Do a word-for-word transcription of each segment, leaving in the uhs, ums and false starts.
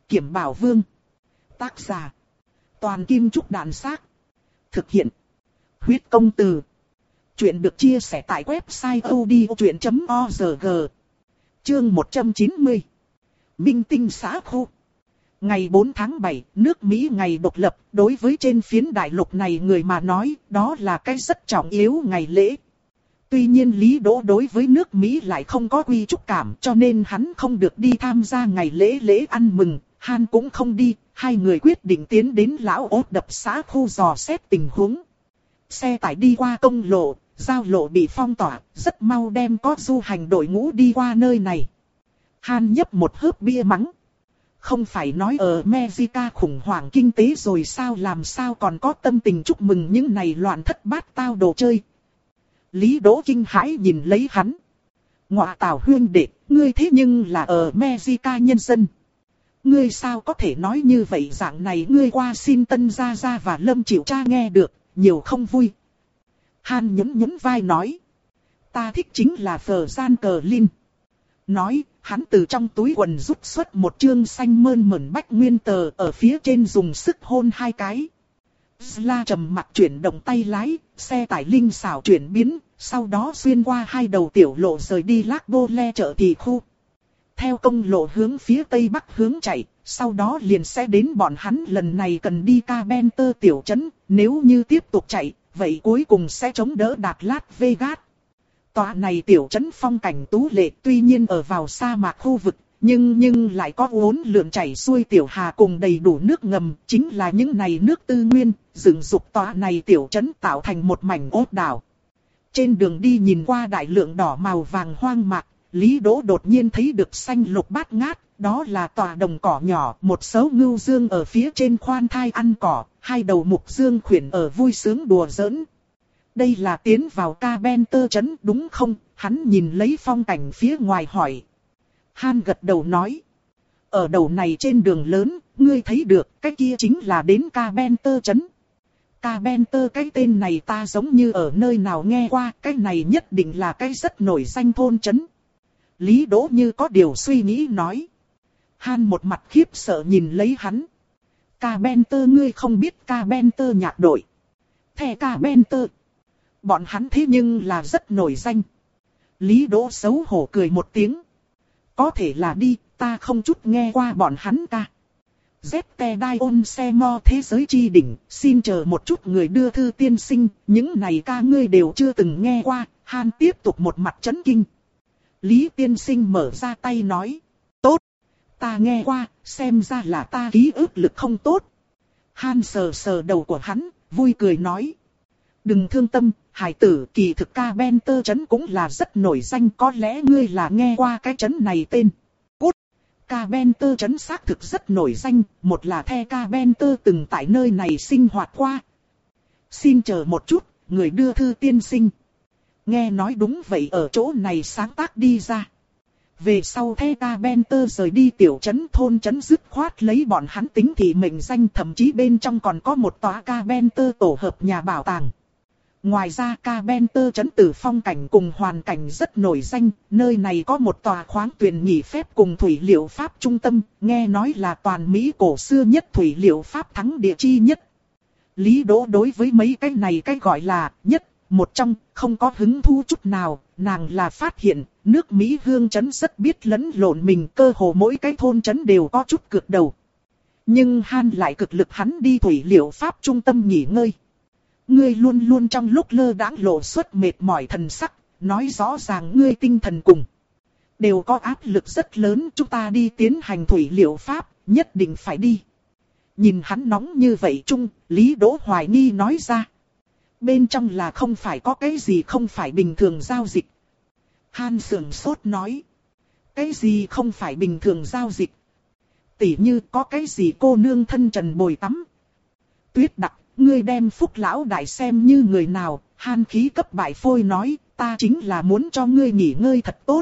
Kiểm Bảo Vương. Tác giả. Toàn Kim Trúc Đàn Xác. Thực hiện. Huyết Công Từ. Chuyện được chia sẻ tại website odchuyện chấm org. Chương một trăm chín mươi. Minh Tinh xã khu. Ngày bốn tháng bảy, nước Mỹ ngày độc lập, đối với trên phiến đại lục này người mà nói, đó là cái rất trọng yếu ngày lễ. Tuy nhiên Lý Đỗ đối với nước Mỹ lại không có quy chúc cảm, cho nên hắn không được đi tham gia ngày lễ lễ ăn mừng, Han cũng không đi, hai người quyết định tiến đến lão ốt đập xã khu dò xét tình huống. Xe tải đi qua công lộ, giao lộ bị phong tỏa, rất mau đem có du hành đội ngũ đi qua nơi này. Han nhấp một hớp bia mắng. Không phải nói ở Mexico khủng hoảng kinh tế rồi sao, làm sao còn có tâm tình chúc mừng những này loạn thất bát tao đồ chơi. Lý Đỗ kinh hãi nhìn lấy hắn. Ngọa tảo huyên đệ, ngươi thế nhưng là ở Mexico nhân dân. Ngươi sao có thể nói như vậy, dạng này ngươi qua xin Tân Gia Gia và Lâm Chịu Cha nghe được, nhiều không vui. Han nhún nhún vai nói. Ta thích chính là phở gian cờ linh. Nói, hắn từ trong túi quần rút xuất một chương xanh mơn mởn bách nguyên tờ, ở phía trên dùng sức hôn hai cái. Zla trầm mặc chuyển động tay lái, xe tải linh xảo chuyển biến, sau đó xuyên qua hai đầu tiểu lộ rời đi Lago Le chợ thị khu. Theo công lộ hướng phía tây bắc hướng chạy, sau đó liền sẽ đến bọn hắn lần này cần đi Carpenter tiểu trấn, nếu như tiếp tục chạy, vậy cuối cùng sẽ chống đỡ đạt Las Vegas. Tòa này tiểu trấn phong cảnh tú lệ, tuy nhiên ở vào sa mạc khu vực, nhưng nhưng lại có uốn lượn chảy xuôi tiểu hà cùng đầy đủ nước ngầm, chính là những này nước tư nguyên, dựng dục tòa này tiểu trấn tạo thành một mảnh ốt đảo. Trên đường đi nhìn qua đại lượng đỏ màu vàng hoang mạc, Lý Đỗ đột nhiên thấy được xanh lục bát ngát, đó là tòa đồng cỏ nhỏ, một số ngưu dương ở phía trên khoan thai ăn cỏ, hai đầu mục dương khuyển ở vui sướng đùa giỡn. Đây là tiến vào Carpenter trấn đúng không? Hắn nhìn lấy phong cảnh phía ngoài hỏi. Han gật đầu nói. Ở đầu này trên đường lớn, ngươi thấy được, cái kia chính là đến Carpenter trấn. Carpenter cái tên này ta giống như ở nơi nào nghe qua, cái này nhất định là cái rất nổi danh thôn trấn. Lý Đỗ như có điều suy nghĩ nói. Han một mặt khiếp sợ nhìn lấy hắn. Carpenter, ngươi không biết Carpenter nhạc đội. Thẻ Carpenter. Bọn hắn thế nhưng là rất nổi danh. Lý Đỗ xấu hổ cười một tiếng. Có thể là đi, ta không chút nghe qua bọn hắn ca. Zete Dion Semo thế giới chi đỉnh, xin chờ một chút người đưa thư tiên sinh, những này ca ngươi đều chưa từng nghe qua. Han tiếp tục một mặt chấn kinh. Lý tiên sinh mở ra tay nói. Tốt, ta nghe qua, xem ra là ta ký ức lực không tốt. Han sờ sờ đầu của hắn, vui cười nói. Đừng thương tâm, hải tử, kỳ thực Carpenter trấn cũng là rất nổi danh, có lẽ ngươi là nghe qua cái trấn này tên. Cút! Carpenter trấn xác thực rất nổi danh, một là The Carpenter từng tại nơi này sinh hoạt qua. Xin chờ một chút, người đưa thư tiên sinh. Nghe nói đúng vậy, ở chỗ này sáng tác đi ra. Về sau The Carpenter rời đi tiểu trấn, thôn trấn dứt khoát lấy bọn hắn tính thị mệnh danh, thậm chí bên trong còn có một tòa Carpenter tổ hợp nhà bảo tàng. Ngoài ra Carpenter trấn tử phong cảnh cùng hoàn cảnh rất nổi danh, nơi này có một tòa khoáng thuyền nghỉ phép cùng thủy liệu pháp trung tâm, nghe nói là toàn Mỹ cổ xưa nhất thủy liệu pháp thắng địa chi nhất. Lý Đỗ đối với mấy cái này cái gọi là nhất, một trong, không có hứng thú chút nào, nàng là phát hiện, nước Mỹ hương trấn rất biết lẫn lộn mình, cơ hồ mỗi cái thôn trấn đều có chút cược đầu. Nhưng Han lại cực lực hắn đi thủy liệu pháp trung tâm nghỉ ngơi. Ngươi luôn luôn trong lúc lơ đãng lộ xuất mệt mỏi thần sắc, nói rõ ràng ngươi tinh thần cùng đều có áp lực rất lớn, chúng ta đi tiến hành thủy liệu pháp, nhất định phải đi. Nhìn hắn nóng như vậy chung, Lý Đỗ hoài nghi nói ra. Bên trong là không phải có cái gì không phải bình thường giao dịch. Han sườn sốt nói. Cái gì không phải bình thường giao dịch? Tỉ như có cái gì cô nương thân trần bồi tắm. Tuyết Đặc, ngươi đem Phúc lão đại xem như người nào? Han khí cấp bại phôi nói, ta chính là muốn cho ngươi nghỉ ngơi thật tốt.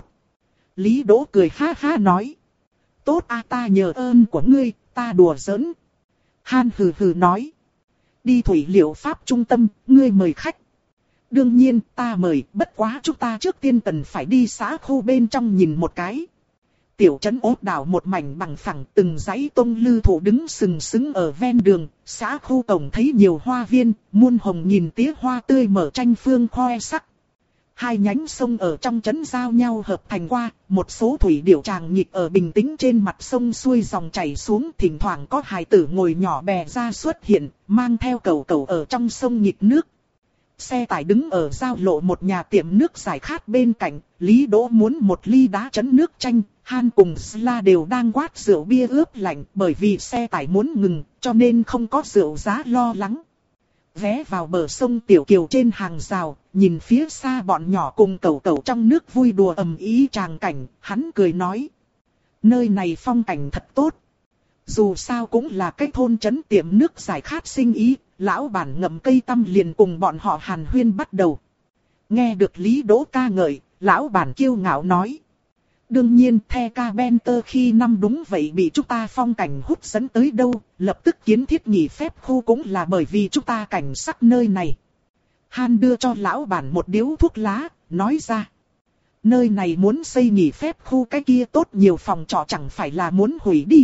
Lý Đỗ cười ha ha nói. Tốt a, ta nhờ ơn của ngươi, ta đùa giỡn. Han hừ hừ nói. Đi thủy liệu pháp trung tâm, ngươi mời khách. Đương nhiên ta mời, bất quá chúng ta trước tiên cần phải đi xã khu bên trong nhìn một cái. Tiểu trấn Ốt đảo một mảnh bằng phẳng, từng dãy tông lư thụ đứng sừng sững ở ven đường, xã khu cổng thấy nhiều hoa viên, muôn hồng nghìn tía hoa tươi mở tranh phương khoe sắc. Hai nhánh sông ở trong trấn giao nhau hợp thành qua, một số thủy điểu tràng nhịp ở bình tĩnh trên mặt sông xuôi dòng chảy xuống, thỉnh thoảng có hài tử ngồi nhỏ bè ra xuất hiện, mang theo cầu cầu ở trong sông nhịp nước. Xe tải đứng ở giao lộ một nhà tiệm nước giải khát bên cạnh, Lý Đỗ muốn một ly đá chấn nước chanh, Han cùng Sla đều đang quát rượu bia ướp lạnh, bởi vì xe tải muốn ngừng, cho nên không có rượu giá lo lắng. Vé vào bờ sông Tiểu Kiều trên hàng rào, nhìn phía xa bọn nhỏ cùng cẩu cẩu trong nước vui đùa ầm ĩ tràng cảnh, hắn cười nói. Nơi này phong cảnh thật tốt. Dù sao cũng là cái thôn trấn tiệm nước giải khát sinh ý, lão bản ngậm cây tăm liền cùng bọn họ hàn huyên bắt đầu. Nghe được Lý Đỗ ca ngợi, lão bản kiêu ngạo nói. Đương nhiên The Carpenter khi năm đúng vậy bị chúng ta phong cảnh hút dẫn tới đâu, lập tức kiến thiết nghỉ phép khu cũng là bởi vì chúng ta cảnh sắc nơi này. Han đưa cho lão bản một điếu thuốc lá, nói ra. Nơi này muốn xây nghỉ phép khu cái kia tốt nhiều phòng trọ chẳng phải là muốn hủy đi.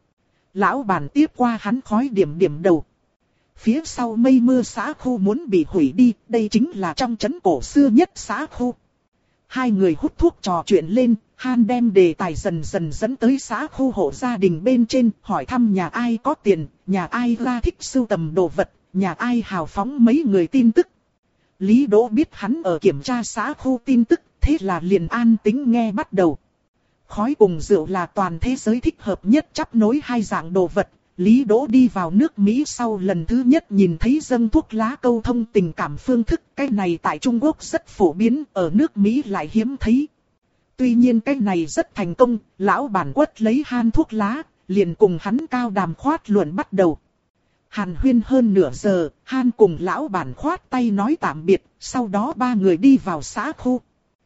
Lão bản tiếp qua hắn khói điểm điểm đầu. Phía sau mây mưa xã khu muốn bị hủy đi, đây chính là trong trấn cổ xưa nhất xã khu. Hai người hút thuốc trò chuyện lên, Han đem đề tài dần dần dẫn tới xã khu hộ gia đình bên trên, hỏi thăm nhà ai có tiền, nhà ai ra thích sưu tầm đồ vật, nhà ai hào phóng mấy người tin tức. Lý Đỗ biết hắn ở kiểm tra xã khu tin tức, thế là liền an tĩnh nghe bắt đầu. Khói cùng rượu là toàn thế giới thích hợp nhất chắp nối hai dạng đồ vật. Lý Đỗ đi vào nước Mỹ sau lần thứ nhất nhìn thấy dâng thuốc lá câu thông tình cảm phương thức. Cái này tại Trung Quốc rất phổ biến, ở nước Mỹ lại hiếm thấy. Tuy nhiên cái này rất thành công, lão bản quất lấy Han thuốc lá, liền cùng hắn cao đàm khoát luận bắt đầu. Hàn huyên hơn nửa giờ, Han cùng lão bản khoát tay nói tạm biệt, sau đó ba người đi vào xã khu.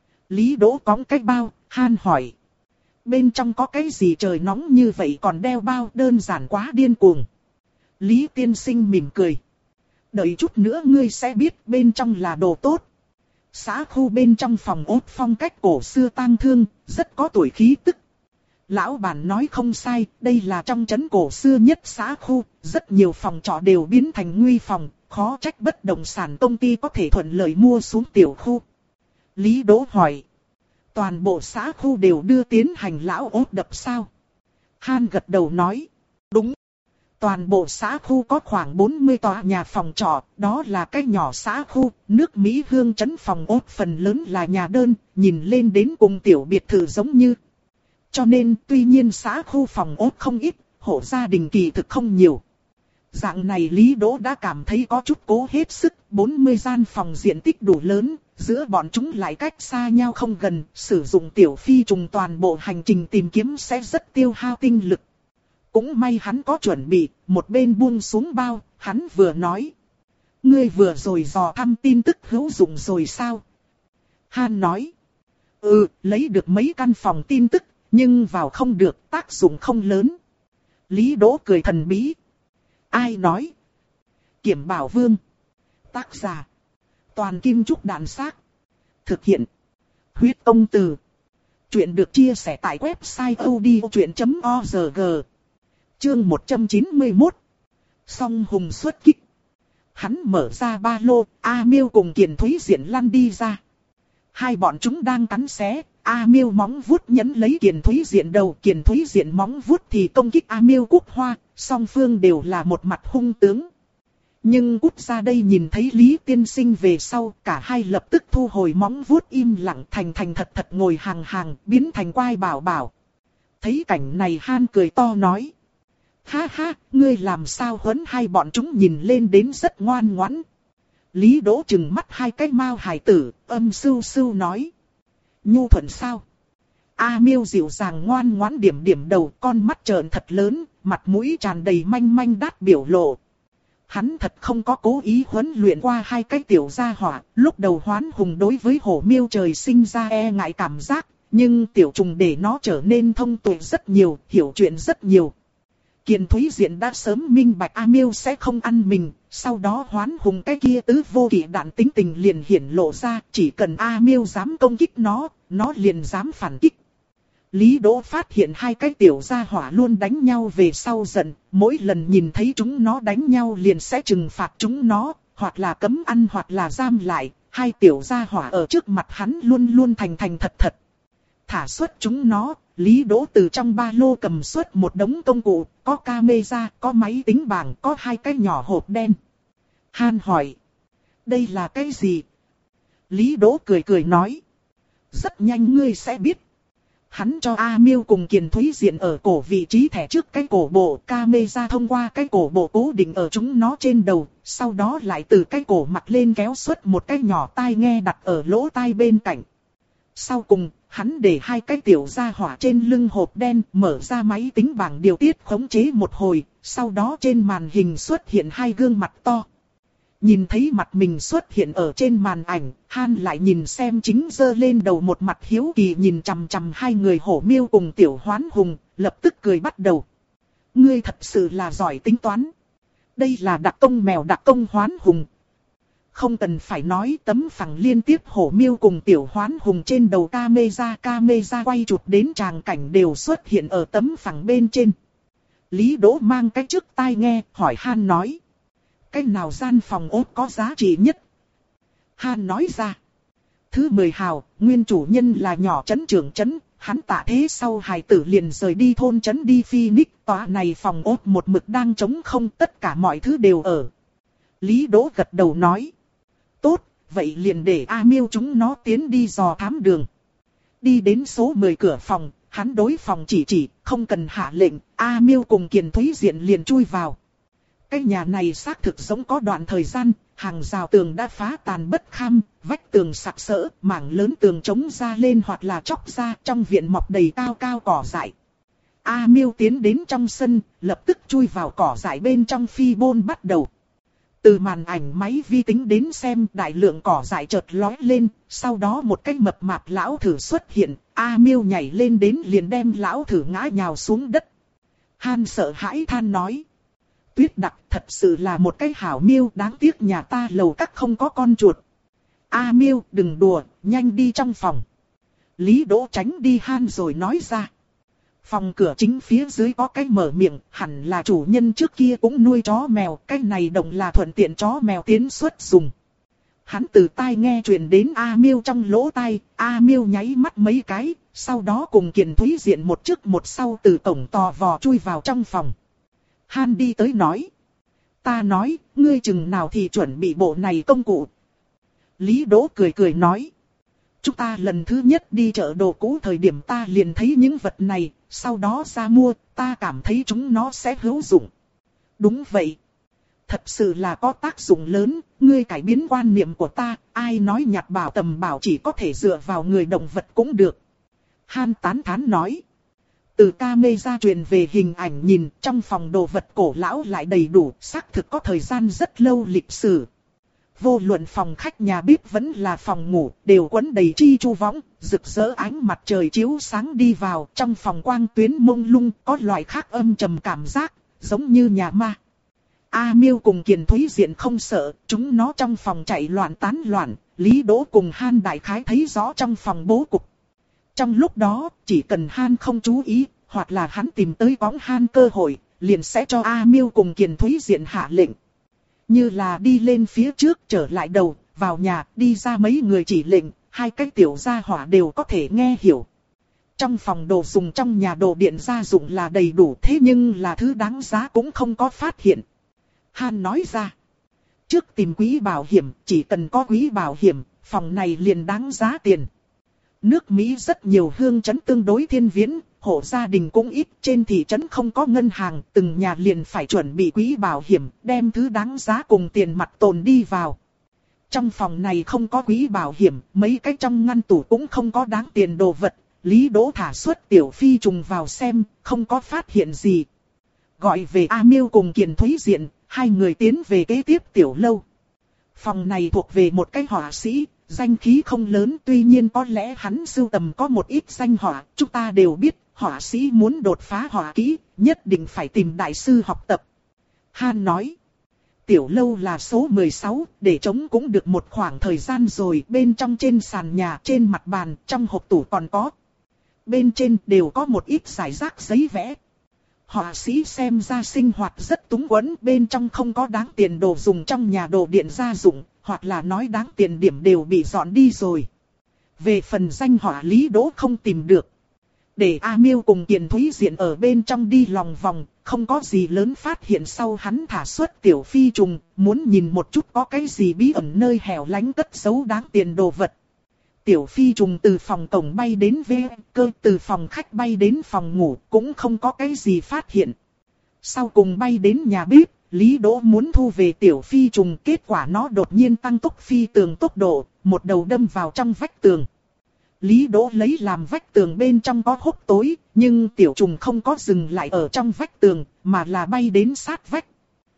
Lý Đỗ cõng cái bao, Han hỏi. Bên trong có cái gì trời nóng như vậy còn đeo bao, đơn giản quá điên cuồng. Lý tiên sinh mỉm cười. Đợi chút nữa ngươi sẽ biết bên trong là đồ tốt. Xã khu bên trong phòng ốt phong cách cổ xưa tang thương, rất có tuổi khí tức. Lão bản nói không sai, đây là trong trấn cổ xưa nhất xã khu, rất nhiều phòng trọ đều biến thành nguy phòng, khó trách bất động sản công ty có thể thuận lợi mua xuống tiểu khu. Lý Đỗ hỏi. Toàn bộ xã khu đều đưa tiến hành lão ốt đập sao? Han gật đầu nói. Đúng. Toàn bộ xã khu có khoảng bốn mươi tòa nhà phòng trọ, đó là cái nhỏ xã khu, nước Mỹ hương trấn phòng ốt phần lớn là nhà đơn, nhìn lên đến cùng tiểu biệt thự giống như. Cho nên tuy nhiên xã khu phòng ốt không ít, hộ gia đình kỳ thực không nhiều. Dạng này Lý Đỗ đã cảm thấy có chút cố hết sức, bốn mươi gian phòng diện tích đủ lớn, giữa bọn chúng lại cách xa nhau không gần, sử dụng tiểu phi trùng toàn bộ hành trình tìm kiếm sẽ rất tiêu hao tinh lực. Cũng may hắn có chuẩn bị, một bên buông xuống bao, hắn vừa nói. Ngươi vừa rồi dò thăm tin tức hữu dụng rồi sao? Han nói. Ừ, lấy được mấy căn phòng tin tức, nhưng vào không được, tác dụng không lớn. Lý Đỗ cười thần bí. Ai nói? Kiểm Bảo Vương. Tác giả. Toàn Kim Trúc Đạn Xác. Thực hiện. Huyết Công Từ. Chuyện được chia sẻ tại website odchuyện chấm org. Chương một trăm chín mươi mốt. Song hùng xuất kích. Hắn mở ra ba lô, A Miêu cùng Kiền Thúy Diện lăn đi ra. Hai bọn chúng đang cắn xé, A Miêu móng vuốt nhấn lấy Kiền Thúy Diện đầu, Kiền Thúy Diện móng vuốt thì công kích A Miêu Cúc Hoa, song phương đều là một mặt hung tướng. Nhưng Cút ra đây nhìn thấy Lý tiên sinh về sau, cả hai lập tức thu hồi móng vuốt im lặng, thành thành thật thật ngồi hàng hàng, biến thành quai bảo bảo. Thấy cảnh này Han cười to nói. Ha ha, ngươi làm sao huấn hai bọn chúng nhìn lên đến rất ngoan ngoãn. Lý Đỗ trừng mắt hai cái mao hài tử, âm sưu sưu nói. Nhu thuận sao? A Miêu dịu dàng ngoan ngoãn điểm điểm đầu, con mắt trợn thật lớn, mặt mũi tràn đầy manh manh đát biểu lộ. Hắn thật không có cố ý huấn luyện qua hai cái tiểu gia hỏa, lúc đầu Hoán Hùng đối với hổ miêu trời sinh ra e ngại cảm giác, nhưng tiểu trùng để nó trở nên thông tuệ rất nhiều, hiểu chuyện rất nhiều. Kiền Thúy Diện đã sớm minh bạch A Miêu sẽ không ăn mình, sau đó Hoán Hùng cái kia tứ vô kỵ đạn tính tình liền hiển lộ ra, chỉ cần A Miêu dám công kích nó, nó liền dám phản kích. Lý Đỗ phát hiện hai cái tiểu gia hỏa luôn đánh nhau về sau giận, mỗi lần nhìn thấy chúng nó đánh nhau liền sẽ trừng phạt chúng nó, hoặc là cấm ăn hoặc là giam lại, hai tiểu gia hỏa ở trước mặt hắn luôn luôn thành thành thật thật. Thả xuất chúng nó, Lý Đỗ từ trong ba lô cầm xuất một đống công cụ, có camera, có máy tính bảng, có hai cái nhỏ hộp đen. Han hỏi, đây là cái gì? Lý Đỗ cười cười nói, rất nhanh ngươi sẽ biết. Hắn cho A Miêu cùng Kiền Thúy Diện ở cổ vị trí thẻ trước cái cổ bộ, camera thông qua cái cổ bộ cố định ở chúng nó trên đầu, sau đó lại từ cái cổ mặt lên kéo xuất một cái nhỏ tai nghe đặt ở lỗ tai bên cạnh. Sau cùng, hắn để hai cái tiểu gia hỏa trên lưng hộp đen, mở ra máy tính bảng điều tiết khống chế một hồi, sau đó trên màn hình xuất hiện hai gương mặt to. Nhìn thấy mặt mình xuất hiện ở trên màn ảnh, Han lại nhìn xem chính giơ lên đầu một mặt hiếu kỳ nhìn chằm chằm hai người Hổ Miêu cùng Tiểu Hoán Hùng, lập tức cười bắt đầu. Ngươi thật sự là giỏi tính toán. Đây là đặc công mèo đặc công Hoán Hùng. Không cần phải nói, tấm phẳng liên tiếp Hổ Miêu cùng Tiểu Hoán Hùng trên đầu camera, camera quay chụp đến tràng cảnh đều xuất hiện ở tấm phẳng bên trên. Lý Đỗ mang cái trước tai nghe, hỏi Han nói. Cái nào gian phòng ốt có giá trị nhất? Han nói ra. Thứ mười hào, nguyên chủ nhân là nhỏ trấn trưởng trấn, hắn tạ thế sau hài tử liền rời đi thôn trấn đi Phoenix, tòa này phòng ốt một mực đang trống không, tất cả mọi thứ đều ở. Lý Đỗ gật đầu nói. Tốt, vậy liền để A Miêu chúng nó tiến đi dò thám đường. Đi đến số mười cửa phòng, hắn đối phòng chỉ chỉ, không cần hạ lệnh, A Miêu cùng Kiền Thúy Diện liền chui vào. Cái nhà này xác thực giống có đoạn thời gian, hàng rào tường đã phá tàn bất kham, vách tường sặc sỡ, mảng lớn tường chống ra lên hoặc là chóc ra, trong viện mọc đầy cao cao cỏ dại. A Miêu tiến đến trong sân, lập tức chui vào cỏ dại bên trong phi bôn bắt đầu. Từ màn ảnh máy vi tính đến xem, đại lượng cỏ dại chợt lói lên, sau đó một cái mập mạp lão thử xuất hiện, A Miêu nhảy lên đến liền đem lão thử ngã nhào xuống đất. Han sợ hãi than nói. Tuyết Đặc thật sự là một cái hảo miêu, đáng tiếc nhà ta lầu các không có con chuột. A Miêu đừng đùa, nhanh đi trong phòng. Lý Đỗ tránh đi Han rồi nói ra. Phòng cửa chính phía dưới có cái mở miệng, hẳn là chủ nhân trước kia cũng nuôi chó mèo, cái này đồng là thuận tiện chó mèo tiến xuất dùng. Hắn từ tai nghe truyền đến A Miêu trong lỗ tai, A Miêu nháy mắt mấy cái, sau đó cùng Kiền Thúy Diện một trước một sau từ cổng tò vò chui vào trong phòng. Han đi tới nói. Ta nói, ngươi chừng nào thì chuẩn bị bộ này công cụ. Lý Đỗ cười cười nói. Chúng ta lần thứ nhất đi chợ đồ cũ thời điểm ta liền thấy những vật này, sau đó ra mua, ta cảm thấy chúng nó sẽ hữu dụng. Đúng vậy. Thật sự là có tác dụng lớn, ngươi cải biến quan niệm của ta, ai nói nhặt bảo tầm bảo chỉ có thể dựa vào người động vật cũng được. Han tán thán nói. Từ camera truyền về hình ảnh nhìn, trong phòng đồ vật cổ lão lại đầy đủ, xác thực có thời gian rất lâu lịch sử. Vô luận phòng khách nhà bếp vẫn là phòng ngủ, đều quấn đầy chi chu võng, rực rỡ ánh mặt trời chiếu sáng đi vào, trong phòng quang tuyến mông lung, có loại khác âm trầm cảm giác, giống như nhà ma. A Miêu cùng Kiền Thúy Diện không sợ, chúng nó trong phòng chạy loạn tán loạn, Lý Đỗ cùng Han đại khái thấy rõ trong phòng bố cục. Trong lúc đó, chỉ cần Han không chú ý, hoặc là hắn tìm tới bóng Han cơ hội, liền sẽ cho A Miêu cùng Kiền Thúy Diện hạ lệnh. Như là đi lên phía trước trở lại đầu, vào nhà, đi ra mấy người chỉ lệnh, hai cái tiểu gia hỏa đều có thể nghe hiểu. Trong phòng đồ dùng trong nhà đồ điện gia dụng là đầy đủ, thế nhưng là thứ đáng giá cũng không có phát hiện. Han nói ra, trước tìm quỹ bảo hiểm, chỉ cần có quỹ bảo hiểm, phòng này liền đáng giá tiền. Nước Mỹ rất nhiều hương trấn tương đối thiên viễn, hộ gia đình cũng ít, trên thị trấn không có ngân hàng, từng nhà liền phải chuẩn bị quỹ bảo hiểm, đem thứ đáng giá cùng tiền mặt tồn đi vào. Trong phòng này không có quỹ bảo hiểm, mấy cái trong ngăn tủ cũng không có đáng tiền đồ vật, Lý Đỗ thả xuất tiểu phi trùng vào xem, không có phát hiện gì. Gọi về A Miêu cùng Kiền Thúy Diện, hai người tiến về kế tiếp tiểu lâu. Phòng này thuộc về một cái họa sĩ. Danh khí không lớn, tuy nhiên có lẽ hắn sưu tầm có một ít danh họa, chúng ta đều biết, họa sĩ muốn đột phá họa kỹ, nhất định phải tìm đại sư học tập. Han nói, tiểu lâu là số mười sáu, để trống cũng được một khoảng thời gian rồi, bên trong trên sàn nhà, trên mặt bàn, trong hộp tủ còn có. bên trên đều có một ít rải rác giấy vẽ. Họa sĩ xem ra sinh hoạt rất túng quẫn, bên trong không có đáng tiền đồ dùng trong nhà đồ điện gia dụng, hoặc là nói đáng tiền điểm đều bị dọn đi rồi. Về phần danh họa Lý Đỗ không tìm được. Để A Miêu cùng Kiền Thúy Diện ở bên trong đi lòng vòng, không có gì lớn phát hiện sau hắn thả xuất tiểu phi trùng, muốn nhìn một chút có cái gì bí ẩn nơi hẻo lánh cất giấu đáng tiền đồ vật. Tiểu phi trùng từ phòng cổng bay đến về cơ, từ phòng khách bay đến phòng ngủ, cũng không có cái gì phát hiện. Sau cùng bay đến nhà bếp, Lý Đỗ muốn thu về tiểu phi trùng, kết quả nó đột nhiên tăng tốc phi tường tốc độ, một đầu đâm vào trong vách tường. Lý Đỗ lấy làm vách tường bên trong có hốc tối, nhưng tiểu trùng không có dừng lại ở trong vách tường, mà là bay đến sát vách.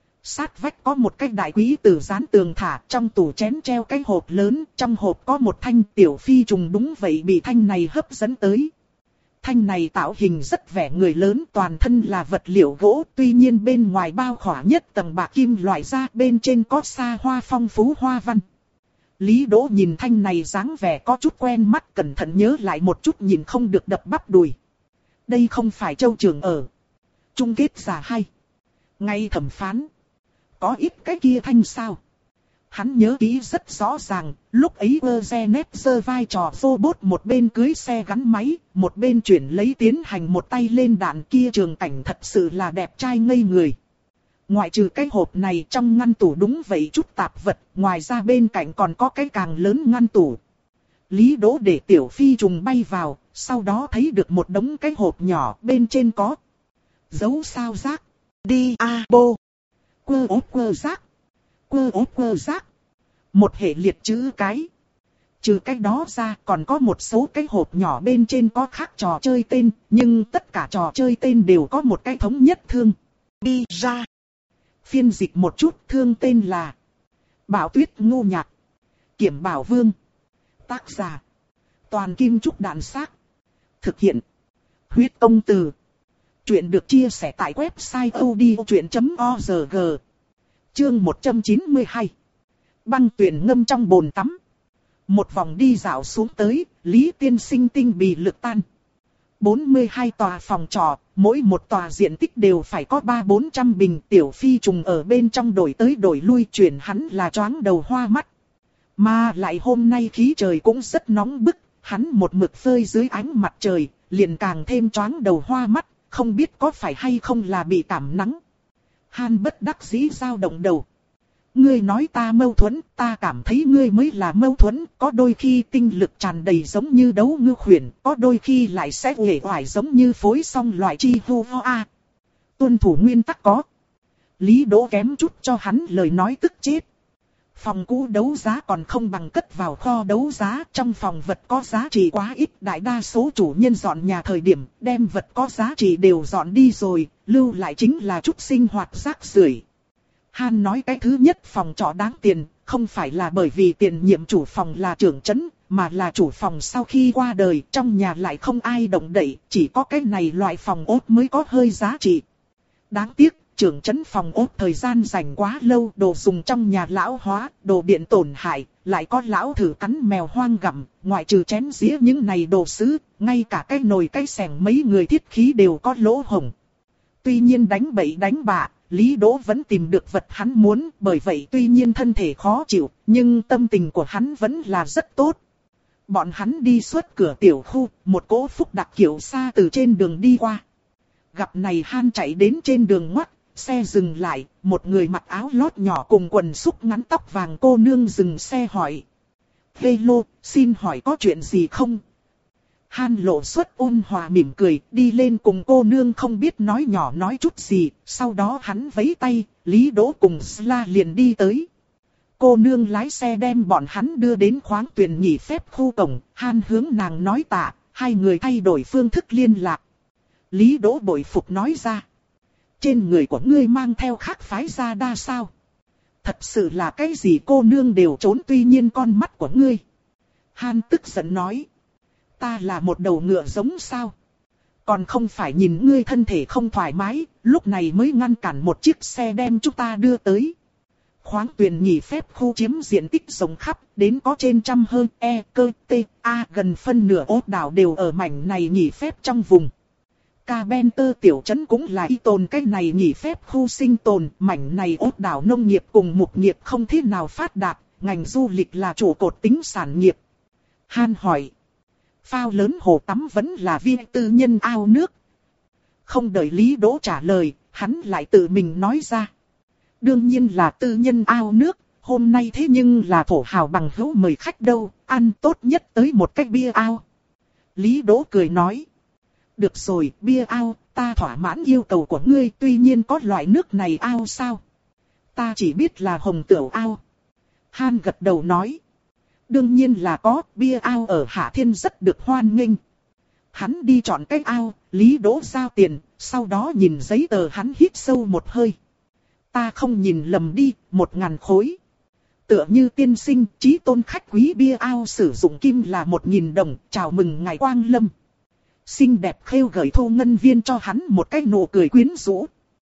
Sát vách có một cái đại quý tử dán tường thả, trong tủ chén treo cái hộp lớn, trong hộp có một thanh tiểu phi trùng, đúng vậy bị thanh này hấp dẫn tới. Thanh này tạo hình rất vẻ người lớn, toàn thân là vật liệu gỗ, tuy nhiên bên ngoài bao khỏa nhất tầng bạc kim loại da, bên trên có sa hoa phong phú hoa văn. Lý Đỗ nhìn thanh này dáng vẻ có chút quen mắt, cẩn thận nhớ lại một chút nhìn không được đập bắp đùi. Đây không phải Châu Trường ở chung kết giả hay ngay thẩm phán. Có ít cái kia thanh sao? Hắn nhớ kỹ rất rõ ràng, lúc ấy Eugene giơ vai trò robot, một bên cưới xe gắn máy, một bên chuyển lấy tiến hành một tay lên đạn, kia trường cảnh thật sự là đẹp trai ngây người. Ngoại trừ cái hộp này, trong ngăn tủ đúng vậy chút tạp vật, ngoài ra bên cạnh còn có cái càng lớn ngăn tủ. Lý Đỗ để tiểu phi trùng bay vào, sau đó thấy được một đống cái hộp nhỏ, bên trên có dấu sao rác, đi a bô, quơ ốp quơ rác, quơ ốp quơ rác, một hệ liệt chữ cái. Trừ cái đó ra còn có một số cái hộp nhỏ bên trên có khác trò chơi tên, nhưng tất cả trò chơi tên đều có một cái thống nhất thương. Đi ra. Phiên dịch một chút, thương tên là Bảo Tuyết Ngô Nhạc, Kiểm Bảo Vương. Tác giả Toàn Kim Trúc Đạn Xác. Thực hiện Huyết Công Từ. Chuyện được chia sẻ tại website odchuyện chấm org. Chương một trăm chín mươi hai. Băng tuyển ngâm trong bồn tắm. Một vòng đi dạo xuống tới, Lý tiên sinh tinh bì lực tan. bốn mươi hai tòa phòng trọ, mỗi một tòa diện tích đều phải có ba bốn trăm bình, tiểu phi trùng ở bên trong đổi tới đổi lui, chuyển hắn là choáng đầu hoa mắt. Mà lại hôm nay khí trời cũng rất nóng bức, hắn một mực phơi dưới ánh mặt trời, liền càng thêm choáng đầu hoa mắt, không biết có phải hay không là bị cảm nắng. Han bất đắc dĩ dao động đầu. Ngươi nói ta mâu thuẫn, ta cảm thấy ngươi mới là mâu thuẫn, có đôi khi tinh lực tràn đầy giống như đấu ngư khuyển, có đôi khi lại sẽ uể oải giống như phối xong loại chi hô ho a. Tuân thủ nguyên tắc có. Lý Đỗ kém chút cho hắn lời nói tức chết. Phòng cũ đấu giá còn không bằng cất vào kho đấu giá, trong phòng vật có giá trị quá ít, đại đa số chủ nhân dọn nhà thời điểm, đem vật có giá trị đều dọn đi rồi, lưu lại chính là chút sinh hoạt rác rưởi. Han nói cái thứ nhất phòng trọ đáng tiền, không phải là bởi vì tiền nhiệm chủ phòng là trưởng trấn, mà là chủ phòng sau khi qua đời, trong nhà lại không ai động đậy, chỉ có cái này loại phòng ốt mới có hơi giá trị. Đáng tiếc, trưởng trấn phòng ốt thời gian dành quá lâu, đồ dùng trong nhà lão hóa, đồ điện tổn hại, lại có lão thử cắn mèo hoang gặm, ngoại trừ chén dĩa những này đồ sứ, ngay cả cái nồi cái xẻng mấy người thiết khí đều có lỗ hổng. Tuy nhiên đánh bậy đánh bạ, Lý Đỗ vẫn tìm được vật hắn muốn, bởi vậy tuy nhiên thân thể khó chịu, nhưng tâm tình của hắn vẫn là rất tốt. Bọn hắn đi suốt cửa tiểu khu, một cỗ phúc đặc kiểu xa từ trên đường đi qua. Gặp này Han chạy đến trên đường ngoắt, xe dừng lại, một người mặc áo lót nhỏ cùng quần súc ngắn tóc vàng cô nương dừng xe hỏi. Hello, xin hỏi có chuyện gì không? Han lộ xuất ôn hòa mỉm cười, đi lên cùng cô nương không biết nói nhỏ nói chút gì, sau đó hắn vẫy tay, Lý Đỗ cùng Sla liền đi tới. Cô nương lái xe đem bọn hắn đưa đến khoáng tuyển nghỉ phép khu cổng, Han hướng nàng nói tạ, hai người thay đổi phương thức liên lạc. Lý Đỗ bội phục nói ra. Trên người của ngươi mang theo khác phái gia đa sao? Thật sự là cái gì cô nương đều trốn, tuy nhiên con mắt của ngươi. Han tức giận nói. Ta là một đầu ngựa giống sao? Còn không phải nhìn ngươi thân thể không thoải mái, lúc này mới ngăn cản một chiếc xe đem chúng ta đưa tới. khoáng tuyền nghỉ phép khu chiếm diện tích rộng khắp, đến có trên trăm hơn e, cơ, t, a, gần phân nửa ốt đảo đều ở mảnh này nghỉ phép trong vùng. Carpenter tiểu trấn cũng là y tồn cái này nghỉ phép khu sinh tồn, mảnh này ốt đảo nông nghiệp cùng mục nghiệp không thế nào phát đạt, ngành du lịch là trụ cột tính sản nghiệp. Han hỏi. Phao lớn hồ tắm vẫn là viên tư nhân ao nước. Không đợi Lý Đỗ trả lời, hắn lại tự mình nói ra. Đương nhiên là tư nhân ao nước, hôm nay thế nhưng là thổ hào bằng hữu mời khách đâu, ăn tốt nhất tới một cái bia ao. Lý Đỗ cười nói. Được rồi, bia ao, ta thỏa mãn yêu cầu của ngươi, tuy nhiên có loại nước này ao sao? Ta chỉ biết là hồng tửu ao. Han gật đầu nói. Đương nhiên là có, bia ao ở Hạ Thiên rất được hoan nghênh. Hắn đi chọn cái ao, Lý Đỗ giao tiền, sau đó nhìn giấy tờ hắn hít sâu một hơi. Ta không nhìn lầm đi, một ngàn khối. Tựa như tiên sinh, chí tôn khách quý bia ao sử dụng kim là một nghìn đồng, chào mừng ngài quang lâm. Xinh đẹp khêu gợi thu ngân viên cho hắn một cái nụ cười quyến rũ.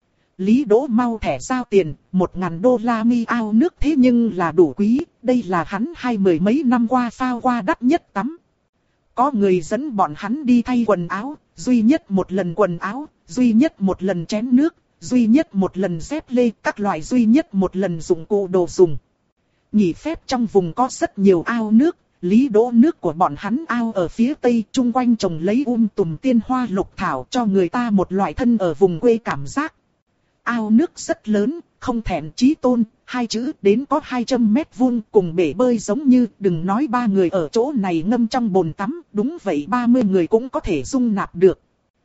Lý Đỗ mau thẻ giao tiền, một ngàn đô la mi ao nước thế nhưng là đủ quý, đây là hắn hai mười mấy năm qua phao qua đắt nhất tắm. Có người dẫn bọn hắn đi thay quần áo, duy nhất một lần quần áo, duy nhất một lần chén nước, duy nhất một lần dép lê, các loại duy nhất một lần dụng cụ đồ dùng. Nghỉ phép trong vùng có rất nhiều ao nước, Lý Đỗ nước của bọn hắn ao ở phía tây, chung quanh trồng lấy um tùm tiên hoa lục thảo cho người ta một loại thân ở vùng quê cảm giác. Ao nước rất lớn, không thèm chí tôn, hai chữ đến có hai trăm mét vuông cùng bể bơi giống như, đừng nói ba người ở chỗ này ngâm trong bồn tắm, đúng vậy ba mươi người cũng có thể dung nạp được.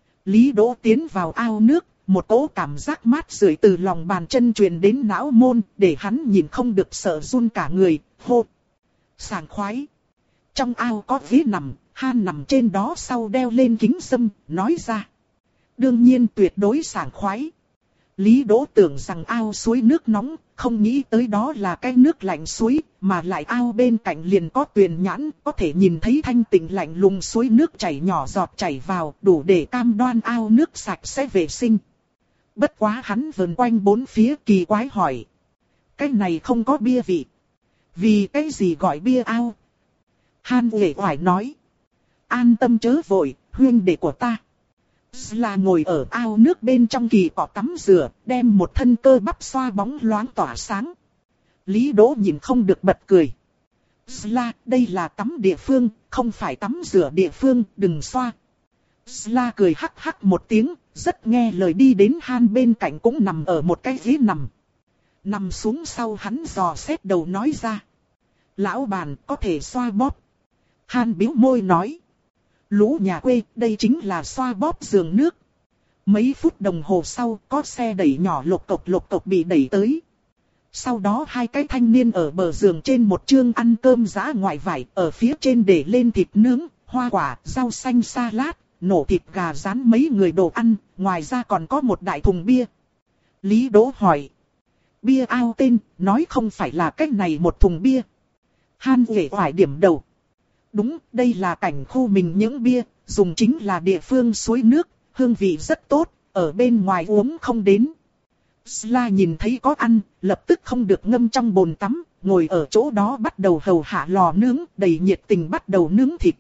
Lý Đỗ tiến vào ao nước, một cỗ cảm giác mát rượi từ lòng bàn chân truyền đến não môn, để hắn nhìn không được sợ run cả người, hô. Sảng khoái. Trong ao có ghế nằm, Han nằm trên đó sau đeo lên kính râm, nói ra. Đương nhiên tuyệt đối sảng khoái. Lý Đỗ tưởng rằng ao suối nước nóng, không nghĩ tới đó là cái nước lạnh suối, mà lại ao bên cạnh liền có tuyền nhãn, có thể nhìn thấy thanh tịnh lạnh lùng suối nước chảy nhỏ giọt chảy vào, đủ để cam đoan ao nước sạch sẽ vệ sinh. Bất quá hắn vờn quanh bốn phía kỳ quái hỏi. Cái này không có bia vị. Vì cái gì gọi bia ao? Han uể oải nói. An tâm chớ vội, huynh đệ của ta. Là ngồi ở ao nước bên trong kỳ cỏ tắm rửa, đem một thân cơ bắp xoa bóng loáng tỏa sáng. Lý Đỗ nhìn không được bật cười. Là, đây là tắm địa phương, không phải tắm rửa địa phương, đừng xoa. Là cười hắc hắc một tiếng, rất nghe lời đi đến Han bên cạnh cũng nằm ở một cái ghế nằm. Nằm xuống sau hắn dò xét đầu nói ra. Lão bàn có thể xoa bóp. Han bĩu môi nói. Lũ nhà quê, đây chính là xoa bóp giường nước. Mấy phút đồng hồ sau, có xe đẩy nhỏ lộc cộc lộc cộc bị đẩy tới. Sau đó hai cái thanh niên ở bờ giường trên một chương ăn cơm giã ngoại vải, ở phía trên để lên thịt nướng, hoa quả, rau xanh salad, nổ thịt gà rán mấy người đồ ăn, ngoài ra còn có một đại thùng bia. Lý Đỗ hỏi. Bia ao tên, nói không phải là cách này một thùng bia. Han uể oải điểm đầu. Đúng, đây là cảnh khu mình những bia, dùng chính là địa phương suối nước, hương vị rất tốt, ở bên ngoài uống không đến. Sla nhìn thấy có ăn, lập tức không được ngâm trong bồn tắm, ngồi ở chỗ đó bắt đầu hầu hạ lò nướng, đầy nhiệt tình bắt đầu nướng thịt.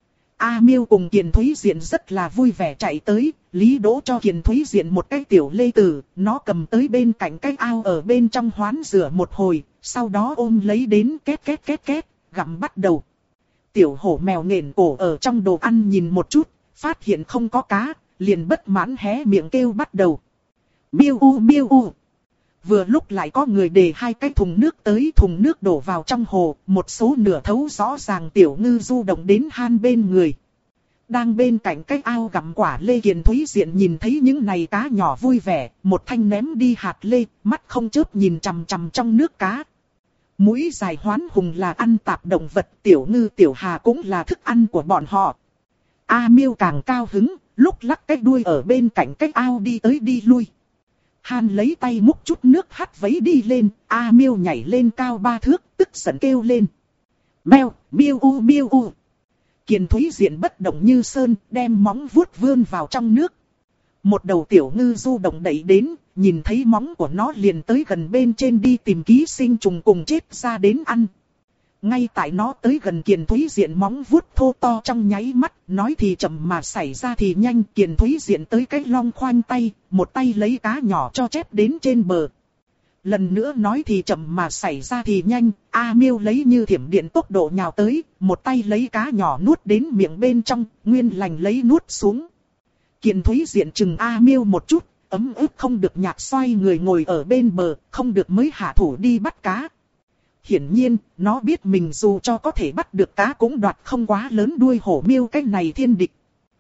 A Miêu cùng Kiền Thúy Diện rất là vui vẻ chạy tới, Lý Đỗ cho Kiền Thúy Diện một cái tiểu lê tử, nó cầm tới bên cạnh cái ao ở bên trong hoán rửa một hồi, sau đó ôm lấy đến két két két két, gặm bắt đầu. Tiểu hổ mèo nghển cổ ở trong đồ ăn nhìn một chút, phát hiện không có cá, liền bất mãn hé miệng kêu bắt đầu. Miêu u miêu u. Vừa lúc lại có người đề hai cái thùng nước tới, thùng nước đổ vào trong hồ, một số nửa thấu rõ ràng tiểu ngư du động đến Han bên người. Đang bên cạnh cái ao gặm quả lê Kiền Thúy Diện nhìn thấy những này cá nhỏ vui vẻ, một thanh ném đi hạt lê, mắt không chớp nhìn chằm chằm trong nước cá. Mũi dài hoán hùng là ăn tạp động vật, tiểu ngư tiểu hà cũng là thức ăn của bọn họ. A Miêu càng cao hứng, lúc lắc cái đuôi ở bên cạnh cái ao đi tới đi lui. Han lấy tay múc chút nước hắt vấy đi lên, A Miêu nhảy lên cao ba thước, tức giận kêu lên. Mèo, miêu u miêu u. Kiền Thúy Diện bất động như sơn, đem móng vuốt vươn vào trong nước. Một đầu tiểu ngư du động đẩy đến, nhìn thấy móng của nó liền tới gần bên trên đi tìm ký sinh trùng cùng chết ra đến ăn. Ngay tại nó tới gần Kiền Thúy Diện móng vuốt thô to trong nháy mắt, nói thì chậm mà xảy ra thì nhanh. Kiền Thúy Diện tới cái long khoanh tay, một tay lấy cá nhỏ cho chép đến trên bờ. Lần nữa nói thì chậm mà xảy ra thì nhanh, A Miêu lấy như thiểm điện tốc độ nhào tới, một tay lấy cá nhỏ nuốt đến miệng bên trong, nguyên lành lấy nuốt xuống. Kiền Thúy Diện chừng A Miêu một chút, ấm ức không được nhạt xoay người ngồi ở bên bờ, không được mới hạ thủ đi bắt cá. Hiển nhiên, nó biết mình dù cho có thể bắt được cá cũng đoạt không quá lớn đuôi hổ miêu cái này thiên địch.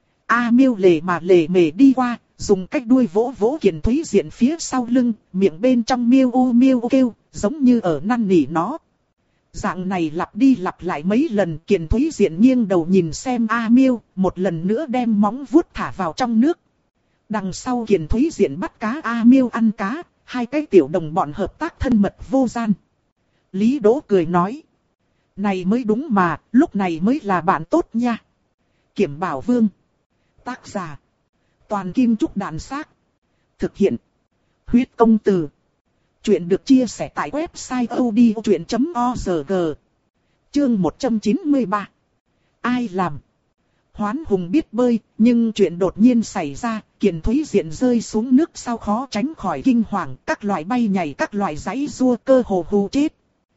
A Miêu lề mà lề mề đi qua, dùng cách đuôi vỗ vỗ Kiền Thúy Diện phía sau lưng, miệng bên trong miêu ô miêu ô kêu, giống như ở năn nỉ nó. Dạng này lặp đi lặp lại mấy lần, Kiền Thúy Diện nghiêng đầu nhìn xem A Miêu, một lần nữa đem móng vuốt thả vào trong nước. Đằng sau Kiền Thúy Diện bắt cá, A Miêu ăn cá, hai cái tiểu đồng bọn hợp tác thân mật vô gian. Lý Đỗ cười nói, này mới đúng mà, lúc này mới là bạn tốt nha. Kiểm Bảo Vương. Tác giả Toàn Kim Trúc Đàn Xác. Thực hiện Huyết Công Từ. Chuyện được chia sẻ tại website odchuyện chấm org. Chương một trăm chín mươi ba. Ai làm? Hoán Hùng biết bơi, nhưng chuyện đột nhiên xảy ra, Kiền Thúy Diện rơi xuống nước sau khó tránh khỏi kinh hoàng, các loại bay nhảy, các loại giãy giụa cơ hồ hù chết.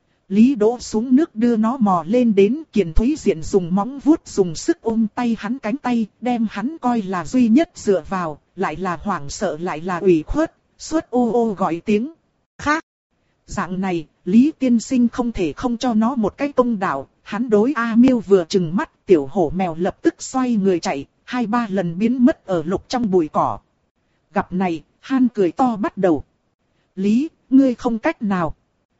Lý Đỗ xuống nước đưa nó mò lên đến, Kiền Thúy Diện dùng móng vuốt dùng sức ôm tay hắn cánh tay, đem hắn coi là duy nhất dựa vào, lại là hoảng sợ lại là ủy khuất, suốt ô ô gọi tiếng khác. Dạng này, Lý Tiên Sinh không thể không cho nó một cái công đạo, hắn đối A Miêu vừa trừng mắt, tiểu hổ mèo lập tức xoay người chạy, hai ba lần biến mất ở lục trong bụi cỏ. Gặp này, Han cười to bắt đầu. Lý, ngươi không cách nào.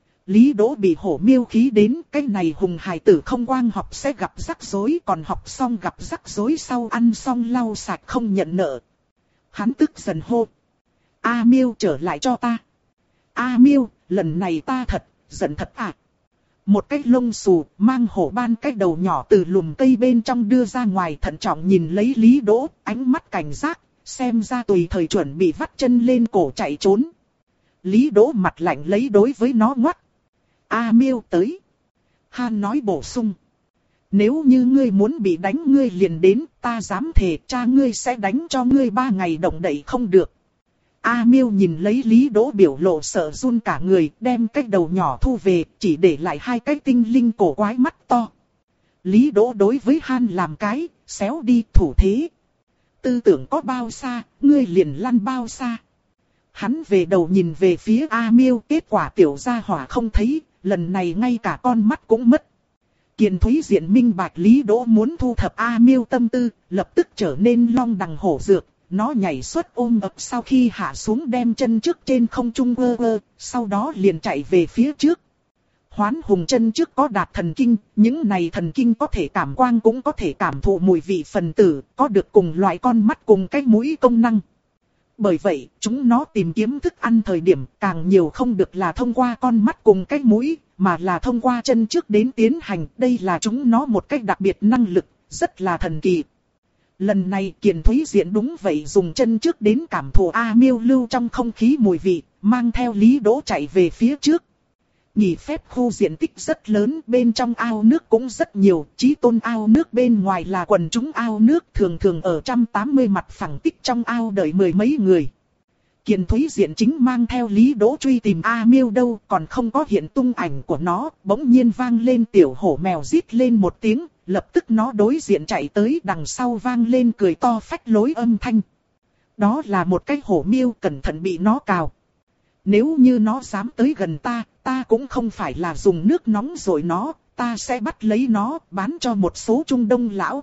Lý Đỗ bị hổ miêu khí đến, cái này hùng hài tử không quang học sẽ gặp rắc rối, còn học xong gặp rắc rối sau ăn xong lau sạch không nhận nợ. Hắn tức giận hô. A Miêu trở lại cho ta. A Miêu, lần này ta thật, giận thật à. Một cái lông xù, mang hổ ban cái đầu nhỏ từ lùm cây bên trong đưa ra ngoài, thận trọng nhìn lấy Lý Đỗ, ánh mắt cảnh giác, xem ra tùy thời chuẩn bị vắt chân lên cổ chạy trốn. Lý Đỗ mặt lạnh lấy đối với nó ngoắt. A Miêu tới. Han nói bổ sung. Nếu như ngươi muốn bị đánh ngươi liền đến, ta dám thề cha ngươi sẽ đánh cho ngươi ba ngày động đậy không được. A Miêu nhìn lấy Lý Đỗ biểu lộ sợ run cả người, đem cái đầu nhỏ thu về, chỉ để lại hai cái tinh linh cổ quái mắt to. Lý Đỗ đối với Han làm cái, xéo đi thủ thế. Tư tưởng có bao xa, ngươi liền lăn bao xa. Hắn về đầu nhìn về phía A Miêu, kết quả tiểu gia hỏa không thấy, lần này ngay cả con mắt cũng mất. Kiền Thúy Diện minh bạch Lý Đỗ muốn thu thập A Miêu tâm tư, lập tức trở nên long đằng hổ dược. Nó nhảy xuất ôm ập sau khi hạ xuống đem chân trước trên không trung ơ ơ, sau đó liền chạy về phía trước. Hoán Hùng chân trước có đạt thần kinh, những này thần kinh có thể cảm quang cũng có thể cảm thụ mùi vị phần tử, có được cùng loại con mắt cùng cái mũi công năng. Bởi vậy, chúng nó tìm kiếm thức ăn thời điểm càng nhiều không được là thông qua con mắt cùng cái mũi, mà là thông qua chân trước đến tiến hành. Đây là chúng nó một cách đặc biệt năng lực, rất là thần kỳ. Lần này Kiền Thúy Diện đúng vậy dùng chân trước đến cảm thụ A Miêu lưu trong không khí mùi vị, mang theo Lý Đỗ chạy về phía trước. Nhị phép khu diện tích rất lớn, bên trong ao nước cũng rất nhiều, chí tôn ao nước bên ngoài là quần chúng ao nước, thường thường ở một trăm tám mươi mặt phẳng tích trong ao đợi mười mấy người. Kiền Thúy Diện chính mang theo Lý Đỗ truy tìm A Miêu đâu, còn không có hiện tung ảnh của nó, bỗng nhiên vang lên tiểu hổ mèo rít lên một tiếng, lập tức nó đối diện chạy tới, đằng sau vang lên cười to phách lối âm thanh. Đó là một cái hổ miêu, cẩn thận bị nó cào. Nếu như nó dám tới gần ta, ta cũng không phải là dùng nước nóng rồi nó, ta sẽ bắt lấy nó, bán cho một số Trung Đông lão.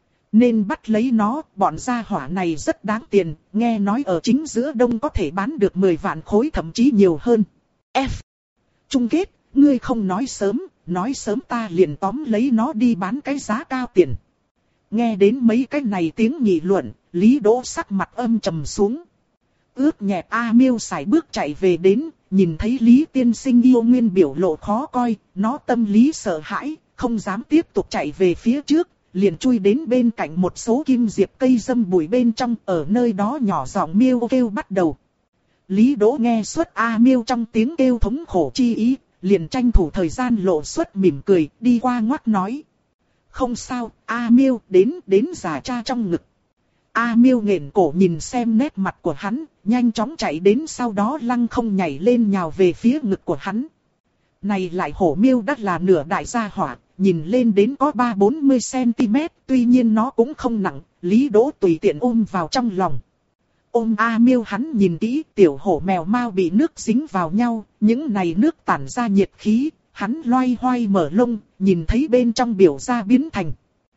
Nên bắt lấy nó, bọn gia hỏa này rất đáng tiền, nghe nói ở chính giữa Đông có thể bán được mười vạn khối thậm chí nhiều hơn. F. Chung kết, ngươi không nói sớm, nói sớm ta liền tóm lấy nó đi bán cái giá cao tiền. Nghe đến mấy cái này tiếng nghị luận, Lý Đỗ sắc mặt âm trầm xuống. Ướt nhẹp A Miêu sải bước chạy về đến, nhìn thấy Lý Tiên Sinh yêu nguyên biểu lộ khó coi, nó tâm lý sợ hãi, không dám tiếp tục chạy về phía trước, liền chui đến bên cạnh một số kim diệp cây dâm bụi bên trong, ở nơi đó nhỏ giọng miêu kêu bắt đầu. Lý Đỗ nghe suốt A Miêu trong tiếng kêu thống khổ chi ý, liền tranh thủ thời gian lộ suốt mỉm cười, đi qua ngoắc nói. Không sao, A Miêu, đến, đến già cha trong ngực. A Miêu nghển cổ nhìn xem nét mặt của hắn, nhanh chóng chạy đến sau đó lăng không nhảy lên nhào về phía ngực của hắn. Này lại hổ miêu đắt là nửa đại gia hỏa, nhìn lên đến có ba bốn mươi xăng-ti-mét, tuy nhiên nó cũng không nặng, Lý Đỗ tùy tiện ôm vào trong lòng. Ôm A Miêu hắn nhìn kỹ, tiểu hổ mèo mau bị nước dính vào nhau, những này nước tản ra nhiệt khí, hắn loay hoay mở lông, nhìn thấy bên trong biểu da biến thành.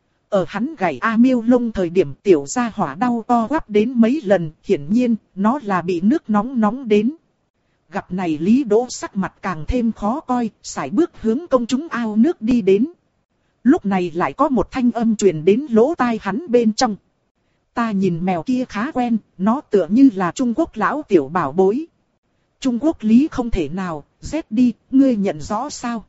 Ở hắn gảy A Miêu lông thời điểm tiểu gia hỏa đau to quắp đến mấy lần, hiển nhiên, nó là bị nước nóng nóng đến. Gặp này Lý Đỗ sắc mặt càng thêm khó coi, sải bước hướng công chúng ao nước đi đến. Lúc này lại có một thanh âm truyền đến lỗ tai hắn bên trong. Ta nhìn mèo kia khá quen, nó tựa như là Trung Quốc lão tiểu bảo bối. Trung Quốc Lý không thể nào, Z đi, ngươi nhận rõ sao?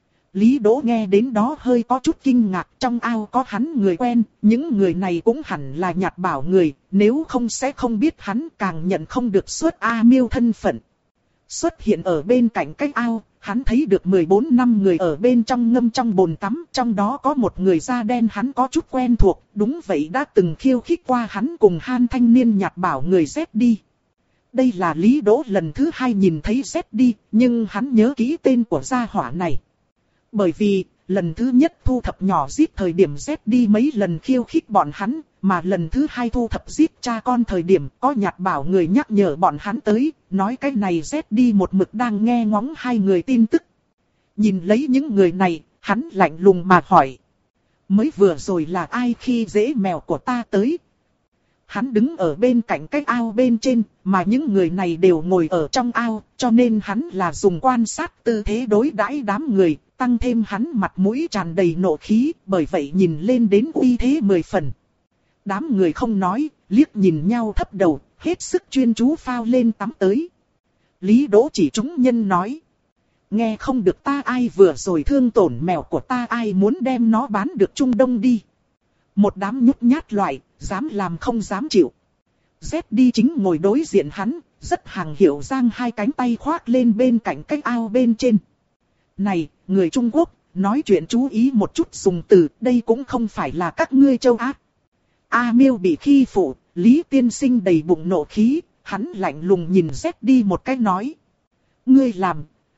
Lý Đỗ nghe đến đó hơi có chút kinh ngạc, trong ao có hắn người quen, những người này cũng hẳn là nhạt bảo người, nếu không sẽ không biết hắn, càng nhận không được suốt A Miêu thân phận. Xuất hiện ở bên cạnh cái ao, hắn thấy được mười bốn năm người ở bên trong ngâm trong bồn tắm, trong đó có một người da đen hắn có chút quen thuộc, đúng vậy đã từng khiêu khích qua hắn cùng Han thanh niên nhạt bảo người Z đi. Đây là Lý Đỗ lần thứ hai nhìn thấy Z đi, nhưng hắn nhớ kỹ tên của gia hỏa này. Bởi vì, lần thứ nhất thu thập nhỏ giết thời điểm Z đi mấy lần khiêu khích bọn hắn, mà lần thứ hai thu thập giết cha con thời điểm có nhạt bảo người nhắc nhở bọn hắn tới, nói cái này Z đi một mực đang nghe ngóng hai người tin tức. Nhìn lấy những người này, hắn lạnh lùng mà hỏi. Mới vừa rồi là ai khi dễ mèo của ta tới? Hắn đứng ở bên cạnh cái ao bên trên, mà những người này đều ngồi ở trong ao, cho nên hắn là dùng quan sát tư thế đối đãi đám người, tăng thêm hắn mặt mũi tràn đầy nộ khí, bởi vậy nhìn lên đến uy thế mười phần. Đám người không nói, liếc nhìn nhau thấp đầu, hết sức chuyên chú phao lên tắm tới. Lý Đỗ chỉ chúng nhân nói. Nghe không được ta ai vừa rồi thương tổn mèo của ta ai muốn đem nó bán được Trung Đông đi. Một đám nhút nhát loại, dám làm không dám chịu. Z đi chính ngồi đối diện hắn, rất hàng hiệu giang hai cánh tay khoác lên bên cạnh cái ao bên trên. Này, người Trung Quốc, nói chuyện chú ý một chút dùng từ, đây cũng không phải là các ngươi châu Á. A Miêu bị khi phụ, Lý tiên sinh đầy bụng nộ khí, hắn lạnh lùng nhìn Z đi một cái nói. Ngươi làm.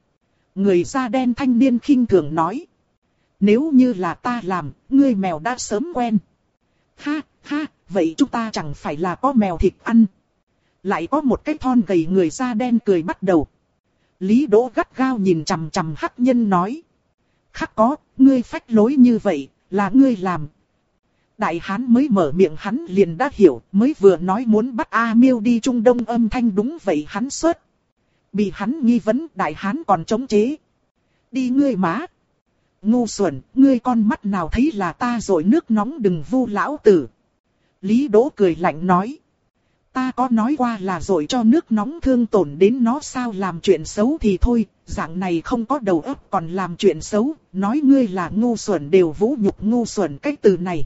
Người da đen thanh niên khinh thường nói. Nếu như là ta làm, ngươi mèo đã sớm quen. Ha, ha, vậy chúng ta chẳng phải là có mèo thịt ăn. Lại có một cái thon gầy người da đen cười bắt đầu. Lý Đỗ gắt gao nhìn chằm chằm hắc nhân nói. Khắc có, ngươi phách lối như vậy, là ngươi làm. Đại hán mới mở miệng hắn liền đã hiểu, mới vừa nói muốn bắt A Miêu đi Trung Đông âm thanh đúng vậy hắn xuất. Bị hắn nghi vấn đại hán còn chống chế. Đi ngươi má. Ngu xuẩn, ngươi con mắt nào thấy là ta rồi nước nóng đừng vu lão tử. Lý Đỗ cười lạnh nói. Ta có nói qua là rồi cho nước nóng thương tổn đến nó sao làm chuyện xấu thì thôi, dạng này không có đầu óc còn làm chuyện xấu, nói ngươi là ngu xuẩn đều vũ nhục ngu xuẩn cái từ này.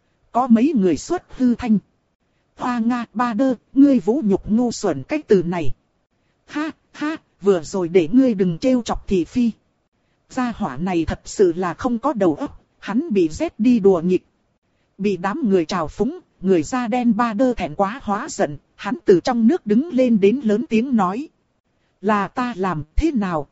Có mấy người xuất hư thanh. Hoa Nga ba đơ, ngươi vũ nhục ngu xuẩn cái từ này. Ha, ha, vừa rồi để ngươi đừng trêu chọc thị phi. Gia hỏa này thật sự là không có đầu óc, hắn bị Z đi đùa nghịch. Bị đám người trào phúng, người da đen ba đơ thẹn quá hóa giận, hắn từ trong nước đứng lên đến lớn tiếng nói. Là ta làm thế nào?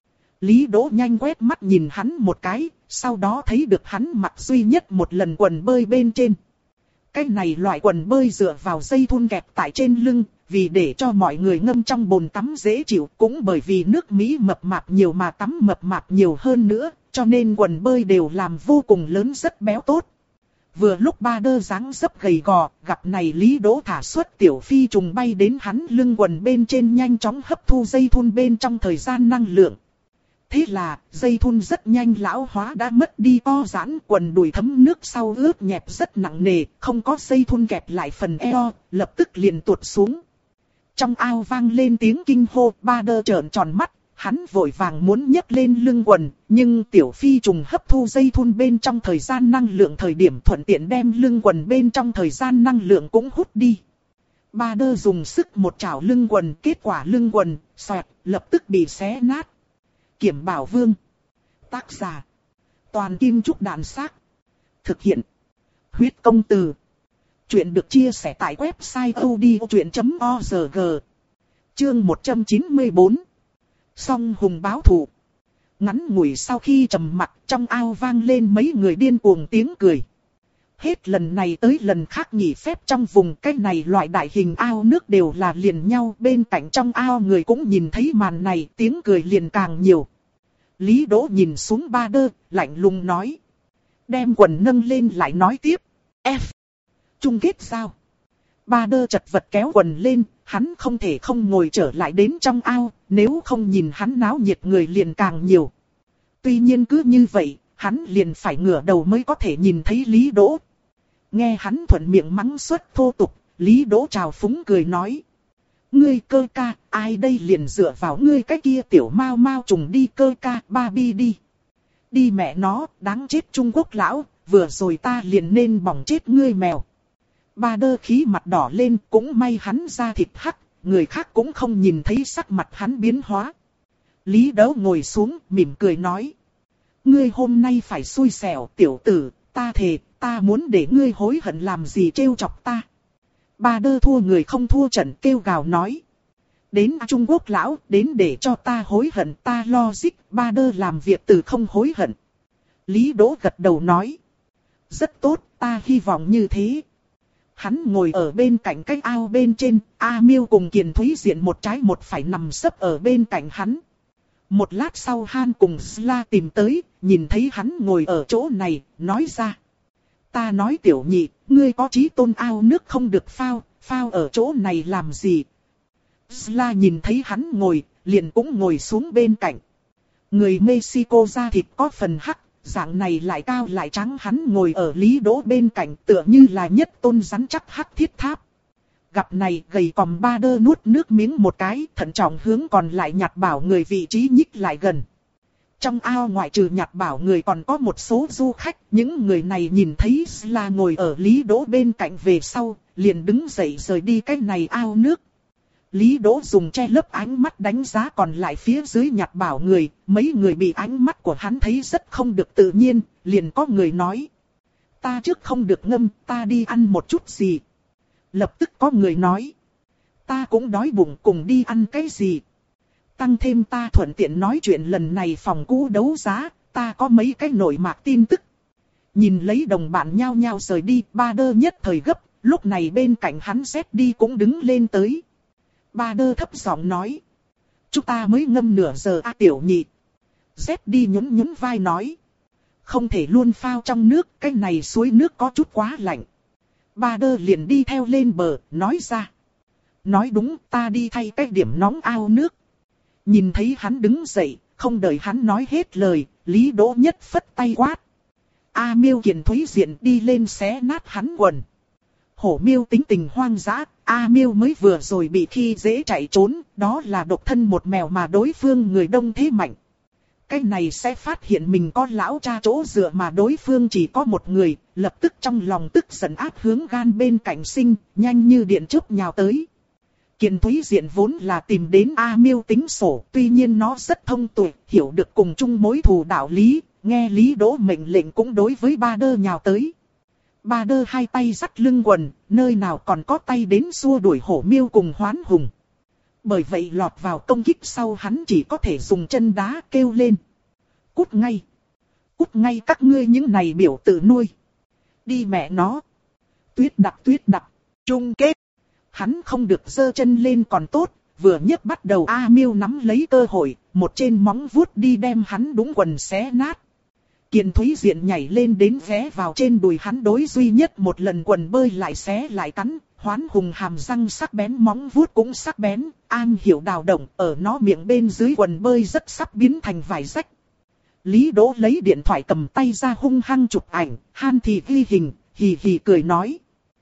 Lý Đỗ nhanh quét mắt nhìn hắn một cái, sau đó thấy được hắn mặc duy nhất một lần quần bơi bên trên. Cái này loại quần bơi dựa vào dây thun kẹp tại trên lưng, vì để cho mọi người ngâm trong bồn tắm dễ chịu, cũng bởi vì nước Mỹ mập mạp nhiều mà tắm mập mạp nhiều hơn nữa, cho nên quần bơi đều làm vô cùng lớn rất béo tốt. Vừa lúc ba đơ dáng dấp gầy gò, gặp này Lý Đỗ thả xuất tiểu phi trùng bay đến hắn lưng quần bên trên nhanh chóng hấp thu dây thun bên trong thời gian năng lượng. Thế là, dây thun rất nhanh lão hóa đã mất đi co giãn, quần đùi thấm nước sau ướt nhẹp rất nặng nề, không có dây thun kẹp lại phần eo, lập tức liền tuột xuống. Trong ao vang lên tiếng kinh hô, ba đơ trợn tròn mắt, hắn vội vàng muốn nhấc lên lưng quần, nhưng tiểu phi trùng hấp thu dây thun bên trong thời gian năng lượng thời điểm thuận tiện đem lưng quần bên trong thời gian năng lượng cũng hút đi. Ba đơ dùng sức một chảo lưng quần, kết quả lưng quần, xoẹt, lập tức bị xé nát. Kiểm Bảo Vương. Tác giả. Toàn Kim Trúc Đàn Xác. Thực hiện. Huyết Công Từ. Chuyện được chia sẻ tại website odchuyện chấm org. Chương một trăm chín mươi bốn. Song hùng báo thù. Ngắn ngủi sau khi trầm mặc, trong ao vang lên mấy người điên cuồng tiếng cười. Hết lần này tới lần khác nghỉ phép trong vùng cái này loại đại hình ao nước đều là liền nhau, bên cạnh trong ao người cũng nhìn thấy màn này, tiếng cười liền càng nhiều. Lý Đỗ nhìn xuống Ba Đơ, lạnh lùng nói. Đem quần nâng lên lại nói tiếp. F. Chung kết sao? Ba Đơ chật vật kéo quần lên, hắn không thể không ngồi trở lại đến trong ao, nếu không nhìn hắn náo nhiệt người liền càng nhiều. Tuy nhiên cứ như vậy, hắn liền phải ngửa đầu mới có thể nhìn thấy Lý Đỗ. Nghe hắn thuận miệng mắng suất thô tục, Lý Đỗ trào phúng cười nói. Ngươi Cơ ca, ai đây liền dựa vào ngươi cái kia tiểu mau mau trùng đi Cơ ca, ba bi đi. Đi mẹ nó, đáng chết Trung Quốc lão, vừa rồi ta liền nên bỏng chết ngươi mèo. Ba Đơ khí mặt đỏ lên, cũng may hắn da thịt hắc, người khác cũng không nhìn thấy sắc mặt hắn biến hóa. Lý Đỗ ngồi xuống, mỉm cười nói. Ngươi hôm nay phải xui xẻo, tiểu tử, ta thề, ta muốn để ngươi hối hận làm gì trêu chọc ta. Ba Đơ thua người không thua trận, kêu gào nói. Đến Trung Quốc lão, đến để cho ta hối hận, ta logic, Ba Đơ làm việc từ không hối hận. Lý Đỗ gật đầu nói. Rất tốt, ta hy vọng như thế. Hắn ngồi ở bên cạnh cái ao bên trên, A Miêu cùng Kiền Thúy Diện một trái một phải nằm sấp ở bên cạnh hắn. Một lát sau Han cùng Sla tìm tới, nhìn thấy hắn ngồi ở chỗ này, nói ra. Ta nói tiểu nhị, ngươi có chí tôn ao nước không được phao, phao ở chỗ này làm gì? Sla nhìn thấy hắn ngồi, liền cũng ngồi xuống bên cạnh. Người Mexico da thịt có phần hắc, dạng này lại cao lại trắng, hắn ngồi ở Lý Đỗ bên cạnh tựa như là nhất tôn rắn chắc hắc thiết tháp. Gặp này gầy còm Ba Đơ nuốt nước miếng một cái, thận trọng hướng còn lại Nhạt Bảo người vị trí nhích lại gần. Trong ao ngoại trừ Nhạt Bảo người còn có một số du khách, những người này nhìn thấy Sla ngồi ở Lý Đỗ bên cạnh về sau, liền đứng dậy rời đi cái này ao nước. Lý Đỗ dùng che lấp ánh mắt đánh giá còn lại phía dưới Nhạt Bảo người, mấy người bị ánh mắt của hắn thấy rất không được tự nhiên, liền có người nói. Ta trước không được ngâm, ta đi ăn một chút gì. Lập tức có người nói. Ta cũng đói bụng, cùng đi ăn cái gì. Tăng thêm ta thuận tiện nói chuyện lần này phòng cũ đấu giá, ta có mấy cái nổi mạc tin tức. Nhìn lấy đồng bạn nhao nhao rời đi, Ba Đơ nhất thời gấp, lúc này bên cạnh hắn Z đi cũng đứng lên tới. Ba Đơ thấp giọng nói. Chúng ta mới ngâm nửa giờ a à, tiểu nhị. Z đi nhún nhún vai nói. Không thể luôn phao trong nước, cái này suối nước có chút quá lạnh. Ba Đơ liền đi theo lên bờ, nói ra. Nói đúng, ta đi thay cái điểm nóng ao nước. Nhìn thấy hắn đứng dậy, không đợi hắn nói hết lời, Lý Đỗ nhất phất tay quát. A Miêu Kiền Thúy Diện đi lên xé nát hắn quần. Hổ Miêu tính tình hoang dã, A Miêu mới vừa rồi bị khi dễ chạy trốn, đó là độc thân một mèo mà đối phương người đông thế mạnh. Cái này sẽ phát hiện mình có lão cha chỗ dựa mà đối phương chỉ có một người, lập tức trong lòng tức giận áp hướng gan bên cạnh sinh, nhanh như điện chớp nhào tới. Kiền Thúy Diện vốn là tìm đến A Miêu tính sổ, tuy nhiên nó rất thông tuệ, hiểu được cùng chung mối thù đạo lý, nghe Lý Đỗ mệnh lệnh cũng đối với Ba Đơ nhào tới. Ba Đơ hai tay dắt lưng quần, nơi nào còn có tay đến xua đuổi Hổ Miêu cùng Hoán Hùng. Bởi vậy lọt vào công kích sau hắn chỉ có thể dùng chân đá kêu lên. Cút ngay! Cút ngay các ngươi những này biểu tự nuôi! Đi mẹ nó! Tuyết đặc tuyết đặc! Chung kết! Hắn không được giơ chân lên còn tốt, vừa nhấc bắt đầu A Miêu nắm lấy cơ hội, một trên móng vuốt đi đem hắn đúng quần xé nát. Kiền Thúy Diện nhảy lên đến ghé vào trên đùi hắn đối duy nhất một lần quần bơi lại xé lại cắn, Hoán Hùng hàm răng sắc bén móng vuốt cũng sắc bén, an hiểu đào động, ở nó miệng bên dưới quần bơi rất sắp biến thành vải rách. Lý Đỗ lấy điện thoại cầm tay ra hung hăng chụp ảnh, Han thì ghi hình, hì hì cười nói.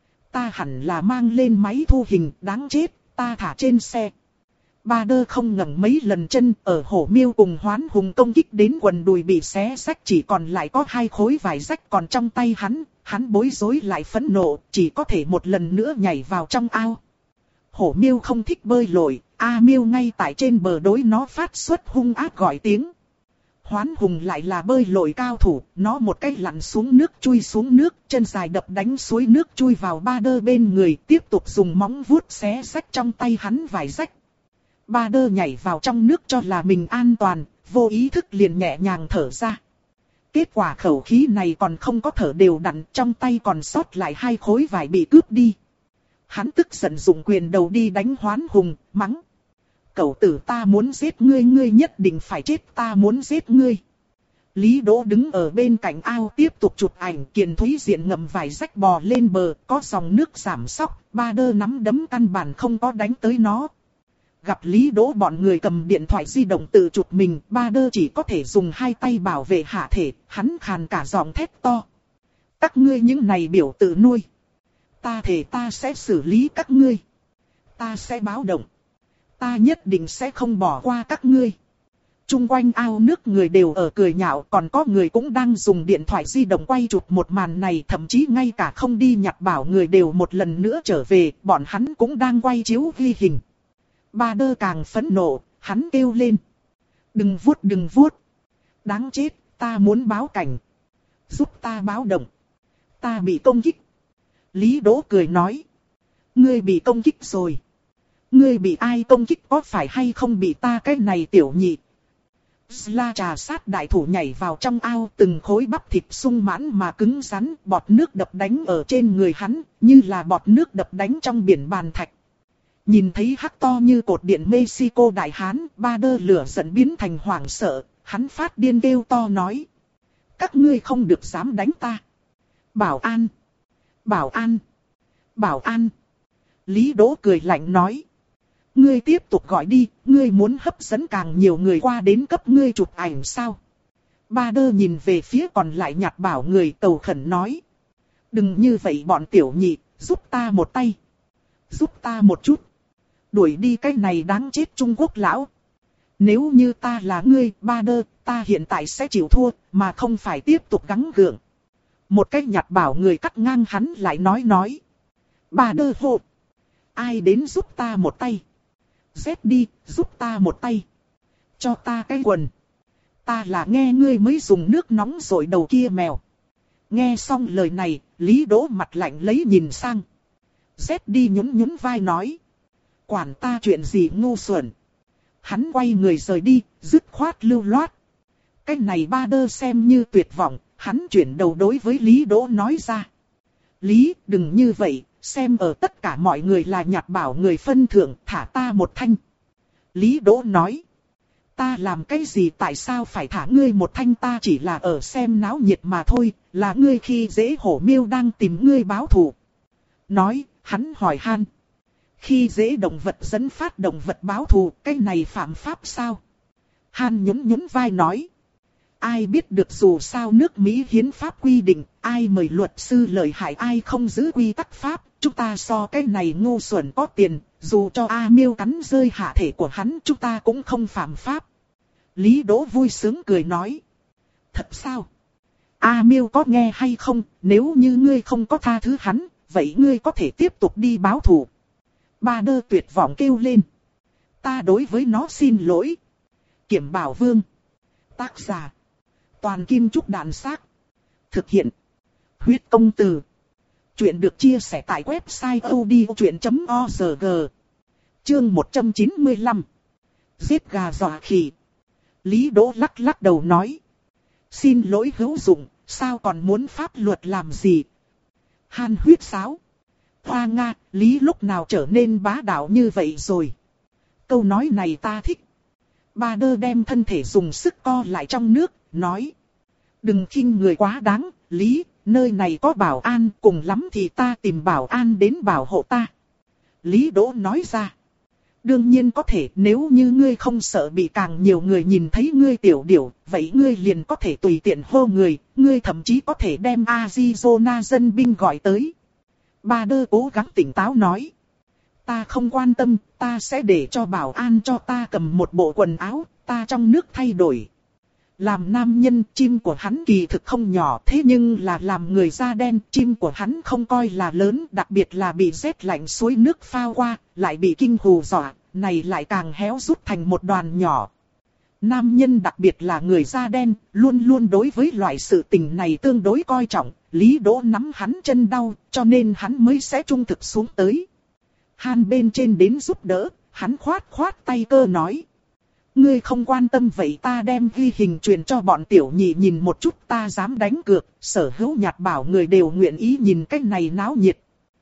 Ta hẳn là mang lên máy thu hình, đáng chết, ta thả trên xe. Ba Đơ không ngẩng mấy lần chân, ở Hổ Miêu cùng Hoán Hùng công kích đến quần đùi bị xé rách chỉ còn lại có hai khối vải rách còn trong tay hắn, hắn bối rối lại phẫn nộ, chỉ có thể một lần nữa nhảy vào trong ao. Hổ miêu không thích bơi lội, A miêu ngay tại trên bờ đối nó phát xuất hung ác gọi tiếng. Hoán hùng lại là bơi lội cao thủ, nó một cái lặn xuống nước chui xuống nước, chân dài đập đánh suối nước chui vào ba đơ bên người, tiếp tục dùng móng vuốt xé rách trong tay hắn vài rách. Ba đơ nhảy vào trong nước cho là mình an toàn, vô ý thức liền nhẹ nhàng thở ra. Kết quả khẩu khí này còn không có thở đều đặn, trong tay còn sót lại hai khối vải bị cướp đi. Hắn tức giận dùng quyền đầu đi đánh Hoán hùng, mắng. Cậu tử, ta muốn giết ngươi, ngươi nhất định phải chết, ta muốn giết ngươi. Lý Đỗ đứng ở bên cạnh ao tiếp tục chụp ảnh. Kiền Thúy Diện ngậm vải rách bò lên bờ, có dòng nước giảm sóc, ba đơ nắm đấm căn bản không có đánh tới nó. Gặp Lý Đỗ bọn người cầm điện thoại di động tự chụp mình, ba đơ chỉ có thể dùng hai tay bảo vệ hạ thể, hắn khàn cả giọng thét to. Các ngươi những này biểu tự nuôi. Ta thề ta sẽ xử lý các ngươi. Ta sẽ báo động. Ta nhất định sẽ không bỏ qua các ngươi. Trung quanh ao nước người đều ở cười nhạo, còn có người cũng đang dùng điện thoại di động quay chụp một màn này, thậm chí ngay cả không đi nhặt bảo người đều một lần nữa trở về, bọn hắn cũng đang quay chiếu ghi hình. Ba đơ càng phẫn nộ, hắn kêu lên. Đừng vuốt đừng vuốt. Đáng chết, ta muốn báo cảnh. Giúp ta báo động. Ta bị công kích. Lý Đỗ cười nói. Ngươi bị công kích rồi. Ngươi bị ai công kích, có phải hay không bị ta cái này tiểu nhị? La trà sát đại thủ nhảy vào trong ao, từng khối bắp thịt sung mãn mà cứng rắn, bọt nước đập đánh ở trên người hắn, như là bọt nước đập đánh trong biển bàn thạch. Nhìn thấy hắc to như cột điện Mexico đại hán, ba đơ lửa giận biến thành hoảng sợ, hắn phát điên kêu to nói. Các ngươi không được dám đánh ta. Bảo an! Bảo an! Bảo an! Lý Đỗ cười lạnh nói. Ngươi tiếp tục gọi đi, ngươi muốn hấp dẫn càng nhiều người qua đến cấp ngươi chụp ảnh sao? Ba đơ nhìn về phía còn lại nhặt bảo người, cầu khẩn nói. Đừng như vậy bọn tiểu nhị, giúp ta một tay. Giúp ta một chút. Đuổi đi cái này đáng chết Trung Quốc lão. Nếu như ta là ngươi, ba đơ, ta hiện tại sẽ chịu thua, mà không phải tiếp tục gắng gượng. Một cái nhặt bảo người cắt ngang hắn lại nói nói. Ba đơ hô. Ai đến giúp ta một tay? Rét đi, giúp ta một tay. Cho ta cái quần. Ta là nghe ngươi mới dùng nước nóng rồi đầu kia mèo. Nghe xong lời này, Lý Đỗ mặt lạnh lấy nhìn sang. Rét đi nhún nhún vai nói. Quản ta chuyện gì ngu xuẩn. Hắn quay người rời đi, dứt khoát lưu loát. Cái này ba đơ xem như tuyệt vọng, hắn chuyển đầu đối với Lý Đỗ nói ra. Lý, đừng như vậy. Xem ở tất cả mọi người là nhặt bảo người phân thượng, thả ta một thanh. Lý Đỗ nói. Ta làm cái gì, tại sao phải thả ngươi một thanh, ta chỉ là ở xem náo nhiệt mà thôi, là ngươi khi dễ hổ miêu đang tìm ngươi báo thù. Nói, hắn hỏi han. Khi dễ động vật dẫn phát động vật báo thù, cái này phạm pháp sao? Han nhún nhún vai nói. Ai biết được, dù sao nước Mỹ hiến pháp quy định, ai mời luật sư lợi hại ai không giữ quy tắc pháp, chúng ta so cái này ngu xuẩn có tiền, dù cho A Miêu cắn rơi hạ thể của hắn chúng ta cũng không phạm pháp. Lý Đỗ vui sướng cười nói. Thật sao? A Miêu có nghe hay không, nếu như ngươi không có tha thứ hắn, vậy ngươi có thể tiếp tục đi báo thù. Ba đơ tuyệt vọng kêu lên. Ta đối với nó xin lỗi. Kiểm Bảo Vương. Tác giả. Toàn Kim Trúc Đạn Xác. Thực hiện. Huyết Công Từ. Chuyện được chia sẻ tại website odchuyện chấm org. Chương một trăm chín mươi lăm. Giết gà dọa khỉ. Lý Đỗ lắc lắc đầu nói. Xin lỗi hữu dụng, sao còn muốn pháp luật làm gì? Han huyết sáo. Hoa Nga, Lý lúc nào trở nên bá đạo như vậy rồi? Câu nói này ta thích. Ba đơ đem thân thể dùng sức co lại trong nước, nói. Đừng khinh người quá đáng, Lý, nơi này có bảo an, cùng lắm thì ta tìm bảo an đến bảo hộ ta. Lý Đỗ nói ra. Đương nhiên có thể, nếu như ngươi không sợ bị càng nhiều người nhìn thấy ngươi tiểu điểu, vậy ngươi liền có thể tùy tiện hô người, ngươi thậm chí có thể đem Arizona dân binh gọi tới. Ba đơ cố gắng tỉnh táo nói. Ta không quan tâm, ta sẽ để cho bảo an cho ta cầm một bộ quần áo, ta trong nước thay đổi. Làm nam nhân, chim của hắn kỳ thực không nhỏ, thế nhưng là làm người da đen, chim của hắn không coi là lớn, đặc biệt là bị rét lạnh suối nước phao qua, lại bị kinh hù dọa, này lại càng héo rút thành một đoàn nhỏ. Nam nhân đặc biệt là người da đen, luôn luôn đối với loại sự tình này tương đối coi trọng, Lý Đỗ nắm hắn chân đau, cho nên hắn mới sẽ trung thực xuống tới. Han bên trên đến giúp đỡ, hắn khoát khoát tay cơ nói. Ngươi không quan tâm vậy ta đem ghi hình truyền cho bọn tiểu nhị nhìn một chút, ta dám đánh cược, sở hữu Nhạt Bảo người đều nguyện ý nhìn cái này náo nhiệt.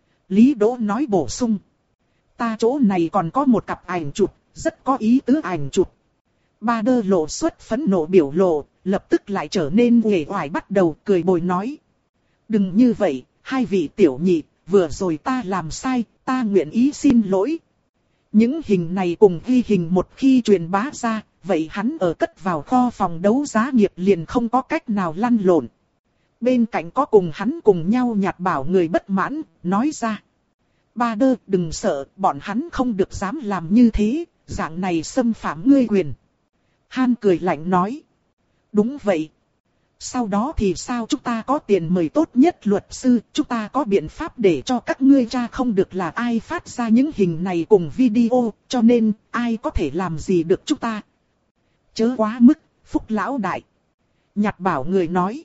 Lý Đỗ nói bổ sung. Ta chỗ này còn có một cặp ảnh chụp, rất có ý tứ ảnh chụp. Ba Đơ lộ xuất phẫn nộ biểu lộ, lập tức lại trở nên uể oải bắt đầu cười bồi nói. Đừng như vậy, hai vị tiểu nhị, vừa rồi ta làm sai, ta nguyện ý xin lỗi. Những hình này cùng ghi hình một khi truyền bá ra, vậy hắn ở cất vào kho phòng đấu giá nghiệp liền không có cách nào lăn lộn. Bên cạnh có cùng hắn cùng nhau Nhạt Bảo người bất mãn, nói ra. Ba Đơ đừng sợ, bọn hắn không được dám làm như thế, dạng này xâm phạm ngươi quyền. Han cười lạnh nói. Đúng vậy. Sau đó thì sao, chúng ta có tiền mời tốt nhất luật sư, chúng ta có biện pháp để cho các ngươi tra không được là ai phát ra những hình này cùng video, cho nên ai có thể làm gì được chúng ta. Chớ quá mức, Phúc lão đại. Nhạt Bảo người nói.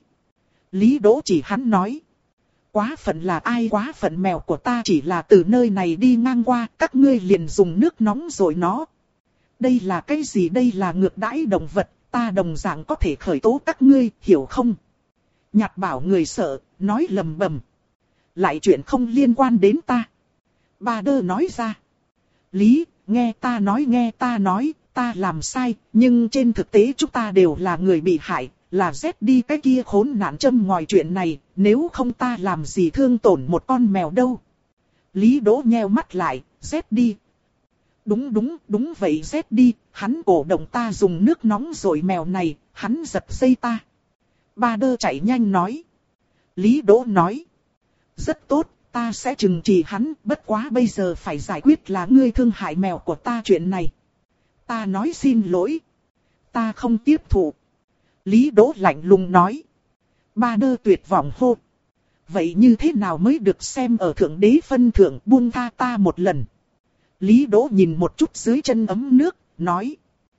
Lý Đỗ chỉ hắn nói. Quá phận là ai, quá phận mèo của ta chỉ là từ nơi này đi ngang qua, các ngươi liền dùng nước nóng rồi nó. Đây là cái gì, đây là ngược đãi động vật, ta đồng dạng có thể khởi tố các ngươi, hiểu không? Nhạt Bảo người sợ, nói lầm bầm. Lại chuyện không liên quan đến ta. Ba Đơ nói ra. Lý, nghe ta nói nghe ta nói, ta làm sai, nhưng trên thực tế chúng ta đều là người bị hại, là rét đi cái kia khốn nạn châm ngòi chuyện này, nếu không ta làm gì thương tổn một con mèo đâu. Lý Đỗ nheo mắt lại, rét đi. Đúng đúng, đúng vậy rét đi, hắn cổ động ta dùng nước nóng rồi mèo này, hắn giật dây ta. Ba Đơ chạy nhanh nói. Lý Đỗ nói. Rất tốt, ta sẽ trừng trị hắn, bất quá bây giờ phải giải quyết là ngươi thương hại mèo của ta chuyện này. Ta nói xin lỗi. Ta không tiếp thụ. Lý Đỗ lạnh lùng nói. Ba Đơ tuyệt vọng hô. Vậy như thế nào mới được xem ở thượng đế phân thượng, buông tha ta một lần. Lý Đỗ nhìn một chút dưới chân ấm nước, nói.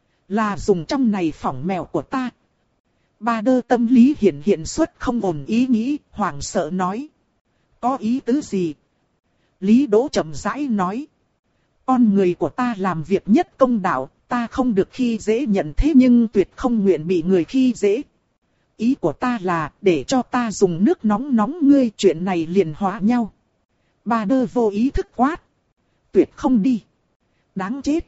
Là dùng trong này phỏng mèo của ta. Ba Đơ tâm lý hiện hiện xuất không ổn ý nghĩ, hoảng sợ nói. Có ý tứ gì? Lý Đỗ chậm rãi nói. Con người của ta làm việc nhất công đạo, ta không được khi dễ nhận thế nhưng tuyệt không nguyện bị người khi dễ. Ý của ta là để cho ta dùng nước nóng nóng ngươi, chuyện này liền hóa nhau. Ba Đơ vô ý thức quát. Tuyệt không đi. Đáng chết.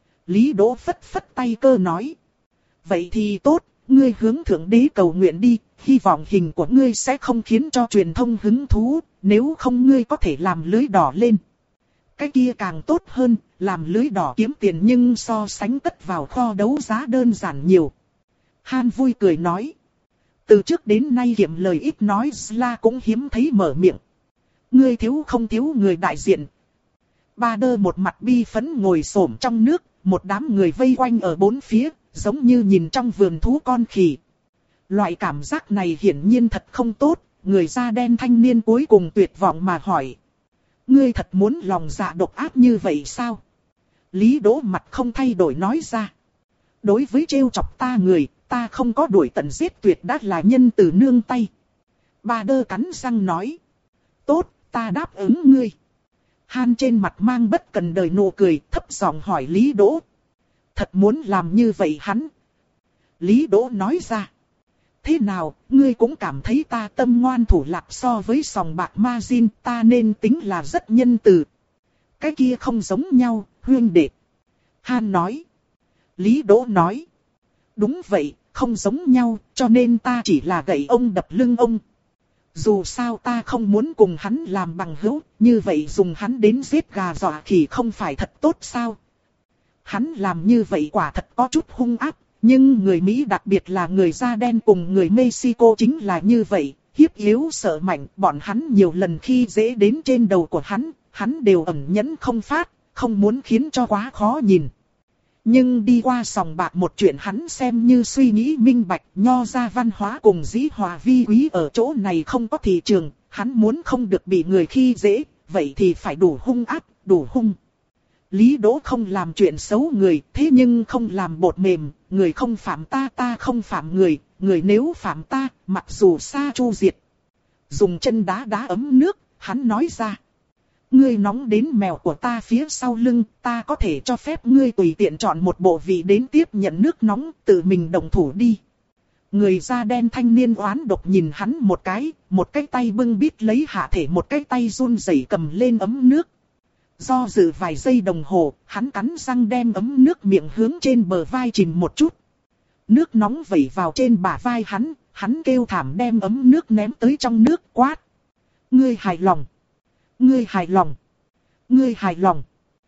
Lý Đỗ phất phất tay cơ nói. Vậy thì tốt, ngươi hướng thượng đế cầu nguyện đi, hy vọng hình của ngươi sẽ không khiến cho truyền thông hứng thú, nếu không ngươi có thể làm lưới đỏ lên. Cái kia càng tốt hơn, làm lưới đỏ kiếm tiền nhưng so sánh cất vào kho đấu giá đơn giản nhiều. Han vui cười nói. Từ trước đến nay kiệm lời ít nói Sla cũng hiếm thấy mở miệng. Ngươi thiếu không thiếu người đại diện. Ba Đơ một mặt bi phấn ngồi xổm trong nước, một đám người vây quanh ở bốn phía, giống như nhìn trong vườn thú con khỉ. Loại cảm giác này hiển nhiên thật không tốt, người da đen thanh niên cuối cùng tuyệt vọng mà hỏi. Ngươi thật muốn lòng dạ độc ác như vậy sao? Lý Đỗ mặt không thay đổi nói ra. Đối với trêu chọc ta người, ta không có đuổi tận giết tuyệt đã là nhân từ nương tay. Ba Đơ cắn răng nói. Tốt, ta đáp ứng ngươi. Han trên mặt mang bất cần đời nụ cười, thấp giọng hỏi Lý Đỗ. Thật muốn làm như vậy hắn. Lý Đỗ nói ra. Thế nào, ngươi cũng cảm thấy ta tâm ngoan thủ lạc so với sòng bạc ma zin, ta nên tính là rất nhân từ. Cái kia không giống nhau, huynh đệ. Han nói. Lý Đỗ nói. Đúng vậy, không giống nhau, cho nên ta chỉ là gậy ông đập lưng ông. Dù sao ta không muốn cùng hắn làm bằng hữu, như vậy dùng hắn đến giết gà dọa khỉ không phải thật tốt sao? Hắn làm như vậy quả thật có chút hung ác, nhưng người Mỹ đặc biệt là người da đen cùng người Mexico chính là như vậy, hiếp yếu sợ mạnh, bọn hắn nhiều lần khi dễ đến trên đầu của hắn, hắn đều ẩn nhẫn không phát, không muốn khiến cho quá khó nhìn. Nhưng đi qua sòng bạc một chuyện hắn xem như suy nghĩ minh bạch, Nho gia văn hóa cùng dĩ hòa vi quý ở chỗ này không có thị trường, hắn muốn không được bị người khi dễ, vậy thì phải đủ hung ác, đủ hung. Lý Đỗ không làm chuyện xấu người, thế nhưng không làm bột mềm, người không phạm ta ta không phạm người, người nếu phạm ta, mặc dù xa chu diệt. Dùng chân đá đá ấm nước, hắn nói ra. Ngươi nóng đến mèo của ta phía sau lưng, ta có thể cho phép ngươi tùy tiện chọn một bộ vị đến tiếp nhận nước nóng, tự mình động thủ đi. Người da đen thanh niên oán độc nhìn hắn một cái, một cái tay bưng bít lấy hạ thể, một cái tay run rẩy cầm lên ấm nước. Do dự vài giây đồng hồ, hắn cắn răng đem ấm nước miệng hướng trên bờ vai chìm một chút. Nước nóng vẩy vào trên bả vai hắn, hắn kêu thảm đem ấm nước ném tới trong nước quát. Ngươi hài lòng. Ngươi hài lòng. Ngươi hài lòng.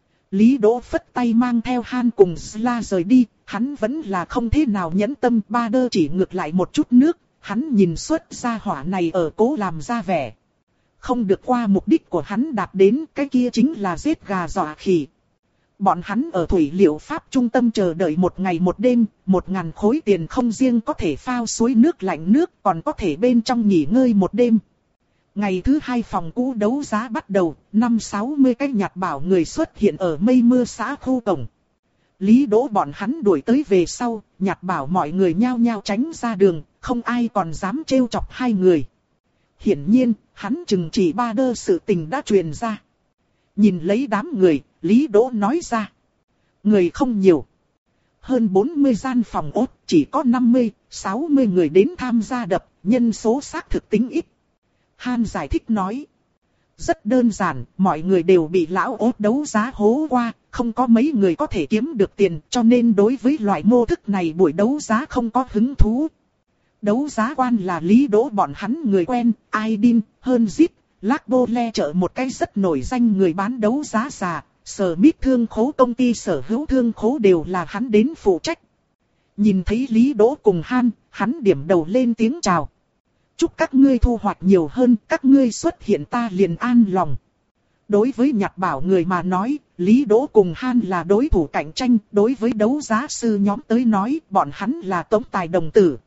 Lý Đỗ phất tay mang theo Han cùng Sla rời đi, hắn vẫn là không thế nào nhẫn tâm. Ba đơ chỉ ngược lại một chút nước, hắn nhìn xuất ra hỏa này ở cố làm ra vẻ. Không được qua mục đích của hắn đạt đến, cái kia chính là giết gà dọa khỉ. Bọn hắn ở thủy liệu pháp trung tâm chờ đợi một ngày một đêm, một ngàn khối tiền không riêng có thể phao suối nước lạnh nước, còn có thể bên trong nghỉ ngơi một đêm. Ngày thứ hai phòng cũ đấu giá bắt đầu, năm sáu mươi cái nhặt bảo người xuất hiện ở mây mưa xã khu cổng. Lý Đỗ bọn hắn đuổi tới về sau, nhặt bảo mọi người nhao nhao tránh ra đường, không ai còn dám trêu chọc hai người. Hiển nhiên, hắn chừng chỉ ba đơ sự tình đã truyền ra. Nhìn lấy đám người, Lý Đỗ nói ra. Người không nhiều. Hơn bốn mươi gian phòng ốt, chỉ có năm mươi, sáu mươi người đến tham gia đập, nhân số xác thực tính ít. Han giải thích nói. Rất đơn giản, mọi người đều bị lão ốt đấu giá hố qua, không có mấy người có thể kiếm được tiền, cho nên đối với loại mô thức này buổi đấu giá không có hứng thú. Đấu giá quan là Lý Đỗ bọn hắn người quen, Aidin, hơn Zip, Lacbo le chợ một cái rất nổi danh người bán đấu giá già, sở mít thương khố công ty sở hữu thương khố đều là hắn đến phụ trách. Nhìn thấy Lý Đỗ cùng Han, hắn điểm đầu lên tiếng chào. Chúc các ngươi thu hoạch nhiều hơn, các ngươi xuất hiện ta liền an lòng. Đối với nhặt bảo người mà nói, Lý Đỗ cùng Han là đối thủ cạnh tranh, đối với đấu giá sư nhóm tới nói, bọn hắn là tống tài đồng tử.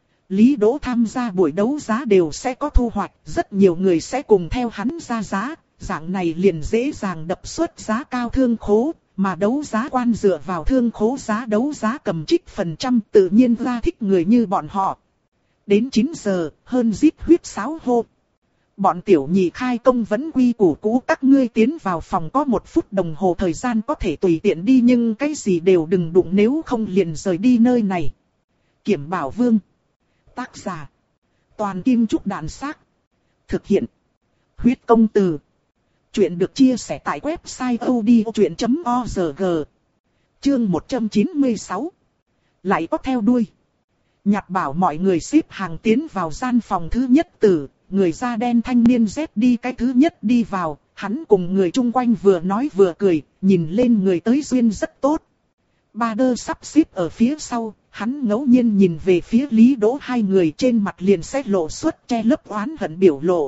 Lý Đỗ tham gia buổi đấu giá đều sẽ có thu hoạch, rất nhiều người sẽ cùng theo hắn ra giá, dạng này liền dễ dàng đập xuất giá cao thương khố, mà đấu giá quan dựa vào thương khố giá đấu giá cầm trích phần trăm tự nhiên ra thích người như bọn họ. Đến chín giờ, hơn Zip huyết sáo hô. Bọn tiểu nhị khai công vẫn quy củ cũ, các ngươi tiến vào phòng có một phút đồng hồ thời gian có thể tùy tiện đi nhưng cái gì đều đừng đụng nếu không liền rời đi nơi này. Kiểm Bảo Vương. Tác giả. Toàn Kim Trúc Đàn Xác. Thực hiện. Huyết Công Từ. Chuyện được chia sẻ tại website odchuyện chấm org. Chương một trăm chín mươi sáu. Lại có theo đuôi. Nhặt bảo mọi người xếp hàng tiến vào gian phòng thứ nhất từ, người da đen thanh niên Z đi cái thứ nhất đi vào, hắn cùng người chung quanh vừa nói vừa cười, nhìn lên người tới duyên rất tốt. Ba đơ sắp xếp ở phía sau, hắn ngẫu nhiên nhìn về phía Lý Đỗ hai người trên mặt liền sẽ lộ xuất che lấp oán hận biểu lộ.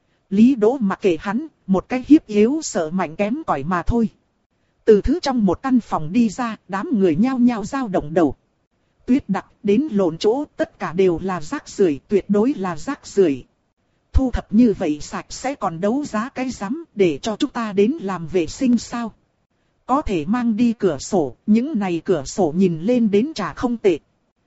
Lý Đỗ mặc kệ hắn, một cái hiếp yếu sợ mạnh kém cỏi mà thôi. Từ thứ trong một căn phòng đi ra, đám người nhao nhao dao động đầu. Tuyết đặc đến lộn chỗ, tất cả đều là rác rưởi, tuyệt đối là rác rưởi. Thu thập như vậy sạch sẽ còn đấu giá cái rắm để cho chúng ta đến làm vệ sinh sao? Có thể mang đi cửa sổ, những này cửa sổ nhìn lên đến chả không tệ.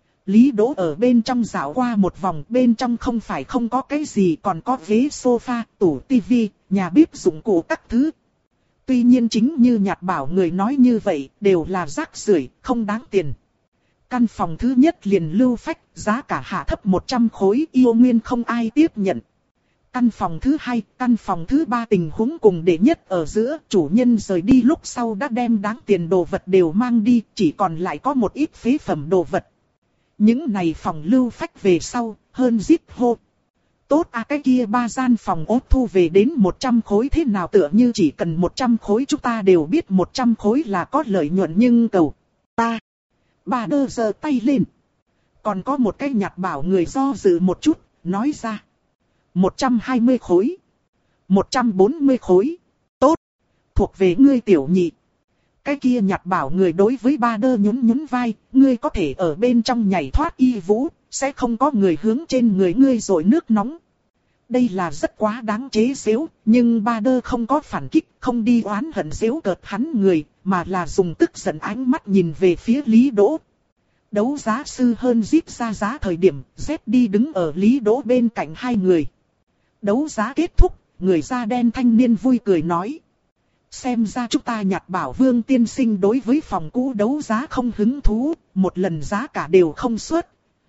Lý Đỗ ở bên trong dạo qua một vòng, bên trong không phải không có cái gì, còn có ghế sofa, tủ tivi, nhà bếp dụng cụ các thứ. Tuy nhiên chính như nhặt bảo người nói như vậy, đều là rác rưởi, không đáng tiền. Căn phòng thứ nhất liền lưu phách, giá cả hạ thấp một trăm khối, yêu nguyên không ai tiếp nhận. Căn phòng thứ hai, căn phòng thứ ba tình huống cùng đệ nhất ở giữa, chủ nhân rời đi lúc sau đã đem đáng tiền đồ vật đều mang đi, chỉ còn lại có một ít phế phẩm đồ vật. Những này phòng lưu phách về sau, hơn Zip hô. Tốt à, cái kia ba gian phòng ốt thu về đến một trăm khối thế nào, tựa như chỉ cần một trăm khối, chúng ta đều biết một trăm khối là có lợi nhuận nhưng cầu ta. Bà đơ giơ tay lên. Còn có một cái nhặt bảo người do dự một chút, nói ra. một trăm hai mươi khối. một trăm bốn mươi khối. Tốt. Thuộc về ngươi tiểu nhị. Cái kia nhặt bảo người đối với ba đơ nhún nhún vai, ngươi có thể ở bên trong nhảy thoát y vũ, sẽ không có người hướng trên người ngươi rồi nước nóng. Đây là rất quá đáng chế giễu, nhưng ba đơ không có phản kích, không đi oán hận giễu cợt hắn người, mà là dùng tức giận ánh mắt nhìn về phía Lý Đỗ. Đấu giá sư hơn zip ra giá thời điểm, Z đi đứng ở Lý Đỗ bên cạnh hai người. Đấu giá kết thúc, người da đen thanh niên vui cười nói. Xem ra chúng ta nhặt bảo Vương tiên sinh đối với phòng cũ đấu giá không hứng thú, một lần giá cả đều không xuất.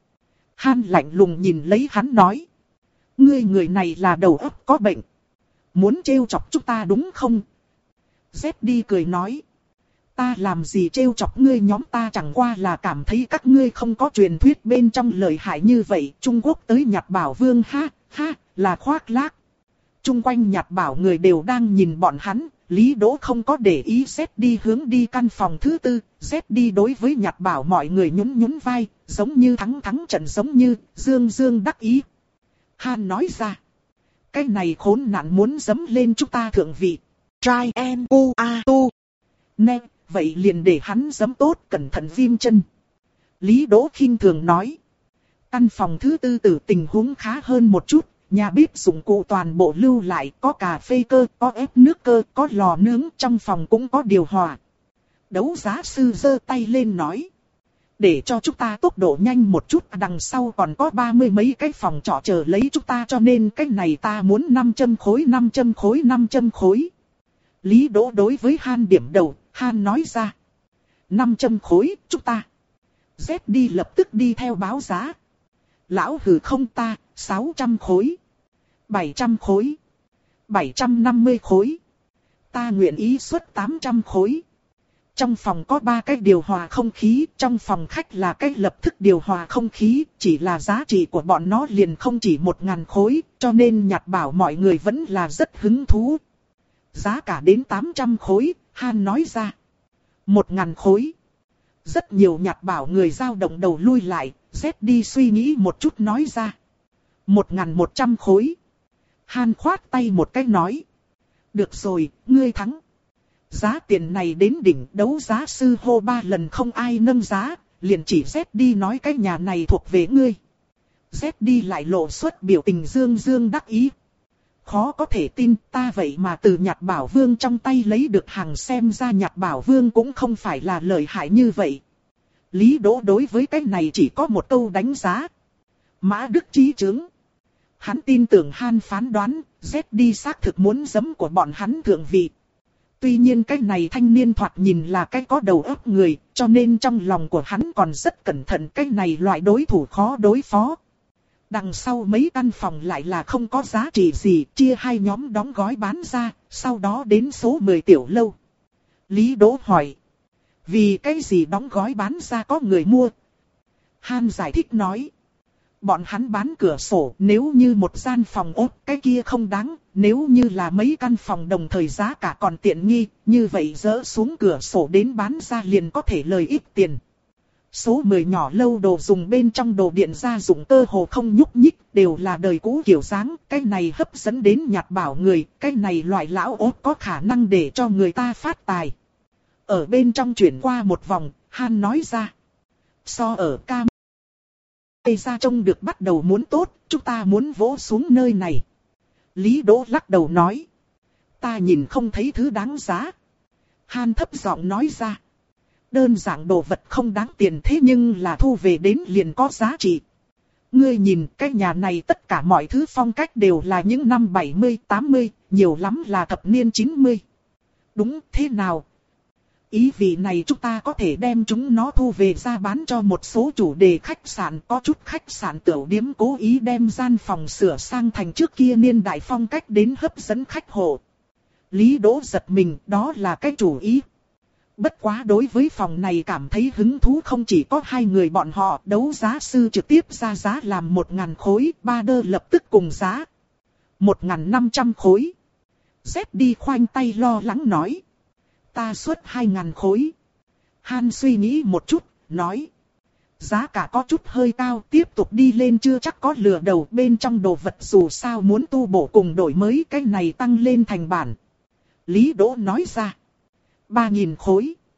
Han lạnh lùng nhìn lấy hắn nói. Ngươi người này là đầu óc có bệnh. Muốn trêu chọc chúng ta đúng không? Z đi cười nói. Ta làm gì trêu chọc ngươi, nhóm ta chẳng qua là cảm thấy các ngươi không có truyền thuyết bên trong lợi hại như vậy. Trung Quốc tới nhặt bảo Vương ha, ha, là khoác lác. Trung quanh nhặt bảo người đều đang nhìn bọn hắn. Lý Đỗ không có để ý Z đi hướng đi căn phòng thứ tư. Z đi đối với nhặt bảo mọi người nhún nhún vai, giống như thắng thắng trận, giống như dương dương đắc ý. Han nói ra. Cái này khốn nạn muốn dẫm lên chúng ta thượng vị. Trai en u a tu. Nè, vậy liền để hắn dẫm tốt, cẩn thận viêm chân. Lý Đỗ khinh thường nói. Căn phòng thứ tư tử tình huống khá hơn một chút. Nhà bếp dụng cụ toàn bộ lưu lại, có cà phê cơ, có ép nước cơ, có lò nướng, trong phòng cũng có điều hòa. Đấu giá sư giơ tay lên nói. Để cho chúng ta tốc độ nhanh một chút, đằng sau còn có ba mươi mấy cái phòng trọ chờ lấy chúng ta, cho nên cái này ta muốn năm trăm khối, năm trăm khối, năm trăm khối. Lý Đỗ đối với Han điểm đầu, Han nói ra. năm trăm khối, chúng ta. Z đi lập tức đi theo báo giá. Lão hừ không ta, sáu trăm khối. bảy trăm khối. bảy trăm năm mươi khối. Ta nguyện ý xuất tám trăm khối. Trong phòng có ba cái điều hòa không khí, trong phòng khách là cái lập tức điều hòa không khí, chỉ là giá trị của bọn nó liền không chỉ một ngàn khối, cho nên nhặt bảo mọi người vẫn là rất hứng thú. Giá cả đến tám trăm khối, Han nói ra. một ngàn khối. Rất nhiều nhặt bảo người dao động đầu lui lại, Z đi suy nghĩ một chút nói ra. một ngàn một trăm khối. Han khoát tay một cái nói. Được rồi, ngươi thắng. Giá tiền này đến đỉnh, đấu giá sư hô ba lần không ai nâng giá, liền chỉ Z đi nói cái nhà này thuộc về ngươi. Z đi lại lộ xuất biểu tình dương dương đắc ý. Khó có thể tin, ta vậy mà từ nhặt bảo Vương trong tay lấy được hàng, xem ra nhặt bảo Vương cũng không phải là lợi hại như vậy. Lý Đỗ đối với cái này chỉ có một câu đánh giá. Mã Đức Chí Trướng. Hắn tin tưởng Han phán đoán, Z đi xác thực muốn giẫm của bọn hắn thượng vị. Tuy nhiên cái này thanh niên thoạt nhìn là cái có đầu óc người, cho nên trong lòng của hắn còn rất cẩn thận, cái này loại đối thủ khó đối phó. Đằng sau mấy căn phòng lại là không có giá trị gì, chia hai nhóm đóng gói bán ra, sau đó đến số mười tiểu lâu. Lý Đỗ hỏi. Vì cái gì đóng gói bán ra có người mua? Han giải thích nói. Bọn hắn bán cửa sổ, nếu như một gian phòng ốt cái kia không đáng, nếu như là mấy căn phòng đồng thời giá cả còn tiện nghi, như vậy dỡ xuống cửa sổ đến bán ra liền có thể lời ít tiền. Số mười nhỏ lâu đồ dùng bên trong đồ điện gia dụng cơ hồ không nhúc nhích, đều là đời cũ kiểu dáng, cái này hấp dẫn đến nhặt bảo người, cái này loại lão ốt có khả năng để cho người ta phát tài. Ở bên trong chuyển qua một vòng, Han nói ra. So ở cam Tây ra trông được bắt đầu muốn tốt, chúng ta muốn vỗ xuống nơi này. Lý Đỗ lắc đầu nói. Ta nhìn không thấy thứ đáng giá. Han thấp giọng nói ra. Đơn giản đồ vật không đáng tiền, thế nhưng là thu về đến liền có giá trị. Ngươi nhìn cái nhà này tất cả mọi thứ phong cách đều là những năm bảy mươi, tám mươi, nhiều lắm là thập niên chín mươi. Đúng thế nào? Ý vị này chúng ta có thể đem chúng nó thu về ra bán cho một số chủ đề khách sạn, có chút khách sạn tiểu điếm cố ý đem gian phòng sửa sang thành trước kia niên đại phong cách đến hấp dẫn khách hộ. Lý Đỗ giật mình, đó là cái chủ ý. Bất quá đối với phòng này cảm thấy hứng thú không chỉ có hai người bọn họ, đấu giá sư trực tiếp ra giá làm một ngàn khối, ba đơ lập tức cùng giá. Một ngàn năm trăm khối. Z đi khoanh tay lo lắng nói. Ta xuất hai ngàn khối. Han suy nghĩ một chút, nói. Giá cả có chút hơi cao, tiếp tục đi lên chưa chắc có lừa đầu, bên trong đồ vật dù sao muốn tu bổ cùng đổi mới, cái này tăng lên thành bản. Lý Đỗ nói ra. Ba nghìn khối.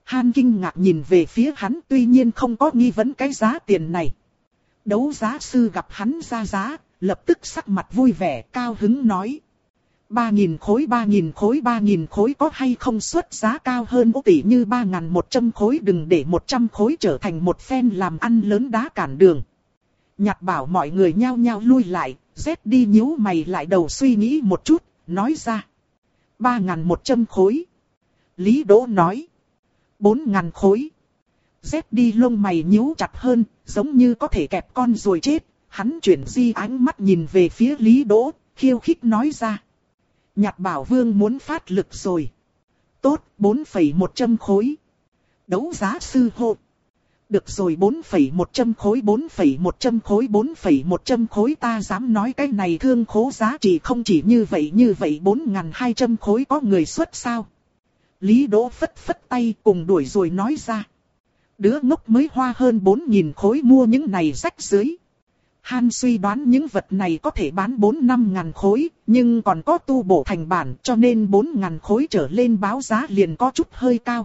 Han kinh ngạc nhìn về phía hắn, tuy nhiên không có nghi vấn cái giá tiền này. Đấu giá sư gặp hắn ra giá, lập tức sắc mặt vui vẻ, cao hứng nói. Ba nghìn khối, ba nghìn khối, ba nghìn khối có hay không xuất giá cao hơn ô tỷ như ba nghìn một trăm khối, đừng để một trăm khối trở thành một phen làm ăn lớn đá cản đường. Nhạc bảo mọi người nhao nhao lui lại, Z đi nhíu mày lại đầu suy nghĩ một chút, nói ra. ba nghìn một trăm khối. Lý Đỗ nói. bốn nghìn khối. Z đi lông mày nhíu chặt hơn, giống như có thể kẹp con rồi chết. Hắn chuyển di ánh mắt nhìn về phía Lý Đỗ, khiêu khích nói ra. Nhạc bảo vương muốn phát lực rồi. Tốt, bốn phẩy một trăm khối. Đấu giá sư hô. Được rồi, bốn phẩy một trăm khối, bốn phẩy một trăm khối, bốn phẩy một trăm khối, ta dám nói cái này thương khố giá trị không chỉ như vậy như vậy, bốn nghìn hai trăm khối có người xuất sao? Lý Đỗ phất phất tay cùng đuổi rồi nói ra. Đứa ngốc mới hoa hơn bốn nghìn khối mua những này rách dưới. Han suy đoán những vật này có thể bán bốn năm ngàn khối, nhưng còn có tu bổ thành bản, cho nên bốn ngàn khối trở lên báo giá liền có chút hơi cao.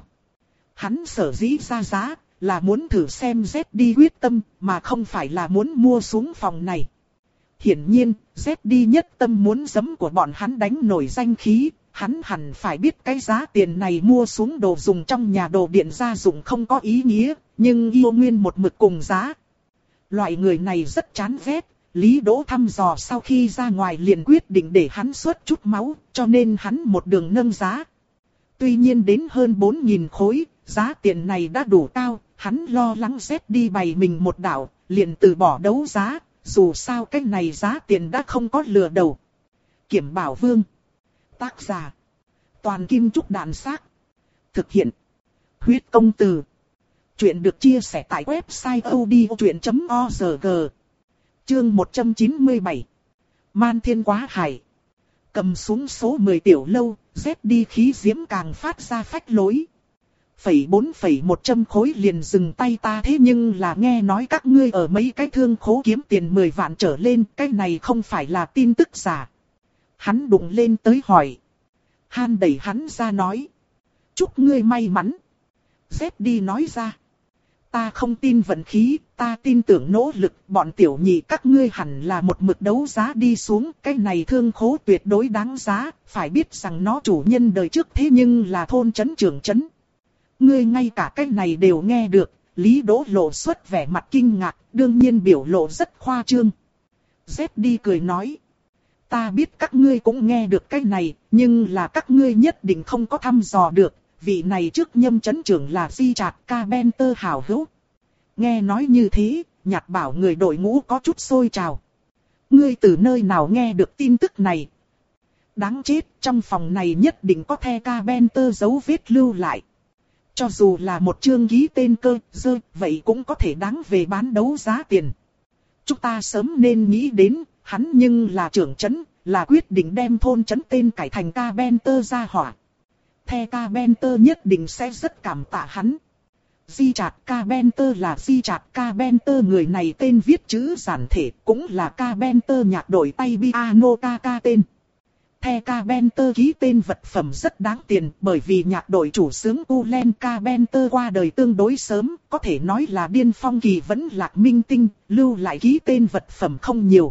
Hắn sở dĩ ra giá là muốn thử xem Z đi quyết tâm, mà không phải là muốn mua xuống phòng này. Hiển nhiên, Z đi nhất tâm muốn giấm của bọn hắn đánh nổi danh khí, hắn hẳn phải biết cái giá tiền này mua xuống đồ dùng trong nhà đồ điện gia dụng không có ý nghĩa, nhưng yêu nguyên một mực cùng giá. Loại người này rất chán ghét, Lý Đỗ thăm dò sau khi ra ngoài liền quyết định để hắn xuất chút máu, cho nên hắn một đường nâng giá. Tuy nhiên đến hơn bốn nghìn khối, giá tiền này đã đủ cao, hắn lo lắng Z đi bày mình một đảo, liền từ bỏ đấu giá, dù sao cái này giá tiền đã không có lừa đầu. Kiểm Bảo Vương. Tác giả. Toàn Kim Trúc Đạn Xác. Thực hiện. Huyết Công Từ. Chuyện được chia sẻ tại website odchuyện chấm org. Chương một trăm chín mươi bảy. Man Thiên Quá Hải. Cầm xuống số mười tiểu lâu, Z đi khí diễm càng phát ra phách lối. Phẩy bốn phẩy một trăm khối liền dừng tay ta, thế nhưng là nghe nói các ngươi ở mấy cái thương khố kiếm tiền mười vạn trở lên, cái này không phải là tin tức giả. Hắn đụng lên tới hỏi. Han đẩy hắn ra nói. Chúc ngươi may mắn. Z đi nói ra. Ta không tin vận khí, ta tin tưởng nỗ lực, bọn tiểu nhị các ngươi hẳn là một mực đấu giá đi xuống, cái này thương khố tuyệt đối đáng giá, phải biết rằng nó chủ nhân đời trước thế nhưng là thôn trấn trưởng trấn. Ngươi ngay cả cái này đều nghe được, Lý Đỗ lộ xuất vẻ mặt kinh ngạc, đương nhiên biểu lộ rất khoa trương. Z đi cười nói. Ta biết các ngươi cũng nghe được cái này, nhưng là các ngươi nhất định không có thăm dò được. Vị này trước nhâm trấn trưởng là Di Trạc Carpenter hảo hữu. Nghe nói như thế, Nhạc Bảo người đội ngũ có chút sôi trào. Ngươi từ nơi nào nghe được tin tức này? Đáng chết, trong phòng này nhất định có the Carpenter dấu vết lưu lại. Cho dù là một chương ký tên cơ, dơ, vậy cũng có thể đáng về bán đấu giá tiền. Chúng ta sớm nên nghĩ đến, hắn nhưng là trưởng trấn, là quyết định đem thôn trấn tên cải thành Carpenter ra hỏa. The Carpenter nhất định sẽ rất cảm tạ hắn. Di Trạc Carpenter là Di Trạc Carpenter, người này tên viết chữ giản thể, cũng là Carpenter nhạc đội tay piano ca ca tên. The Carpenter ký tên vật phẩm rất đáng tiền, bởi vì nhạc đội chủ xướng Cullen Carpenter qua đời tương đối sớm, có thể nói là điên phong kỳ vẫn lạc minh tinh, lưu lại ký tên vật phẩm không nhiều.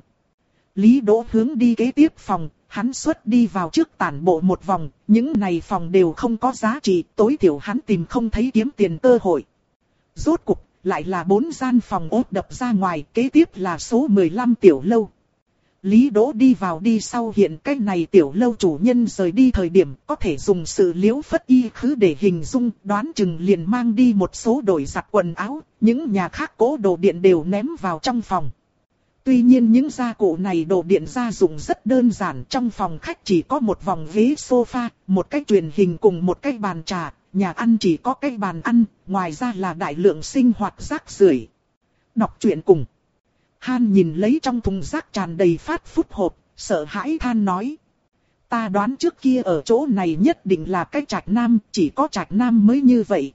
Lý Đỗ hướng đi kế tiếp phòng. Hắn xuất đi vào trước tản bộ một vòng, những này phòng đều không có giá trị, tối thiểu hắn tìm không thấy kiếm tiền cơ hội. Rốt cục, lại là bốn gian phòng ốt đập ra ngoài, kế tiếp là số mười lăm tiểu lâu. Lý Đỗ đi vào đi sau hiện cái này tiểu lâu chủ nhân rời đi thời điểm có thể dùng sự liễu phất y khứ để hình dung, đoán chừng liền mang đi một số đổi giặt quần áo, những nhà khác cố đồ điện đều ném vào trong phòng. Tuy nhiên những gia cụ này đồ điện gia dụng rất đơn giản, trong phòng khách chỉ có một vòng ghế sofa, một cái truyền hình cùng một cái bàn trà, nhà ăn chỉ có cái bàn ăn, ngoài ra là đại lượng sinh hoạt rác rưởi. Đọc truyện cùng. Han nhìn lấy trong thùng rác tràn đầy phát phút hộp, sợ hãi than nói. Ta đoán trước kia ở chỗ này nhất định là cái trạch nam, chỉ có trạch nam mới như vậy.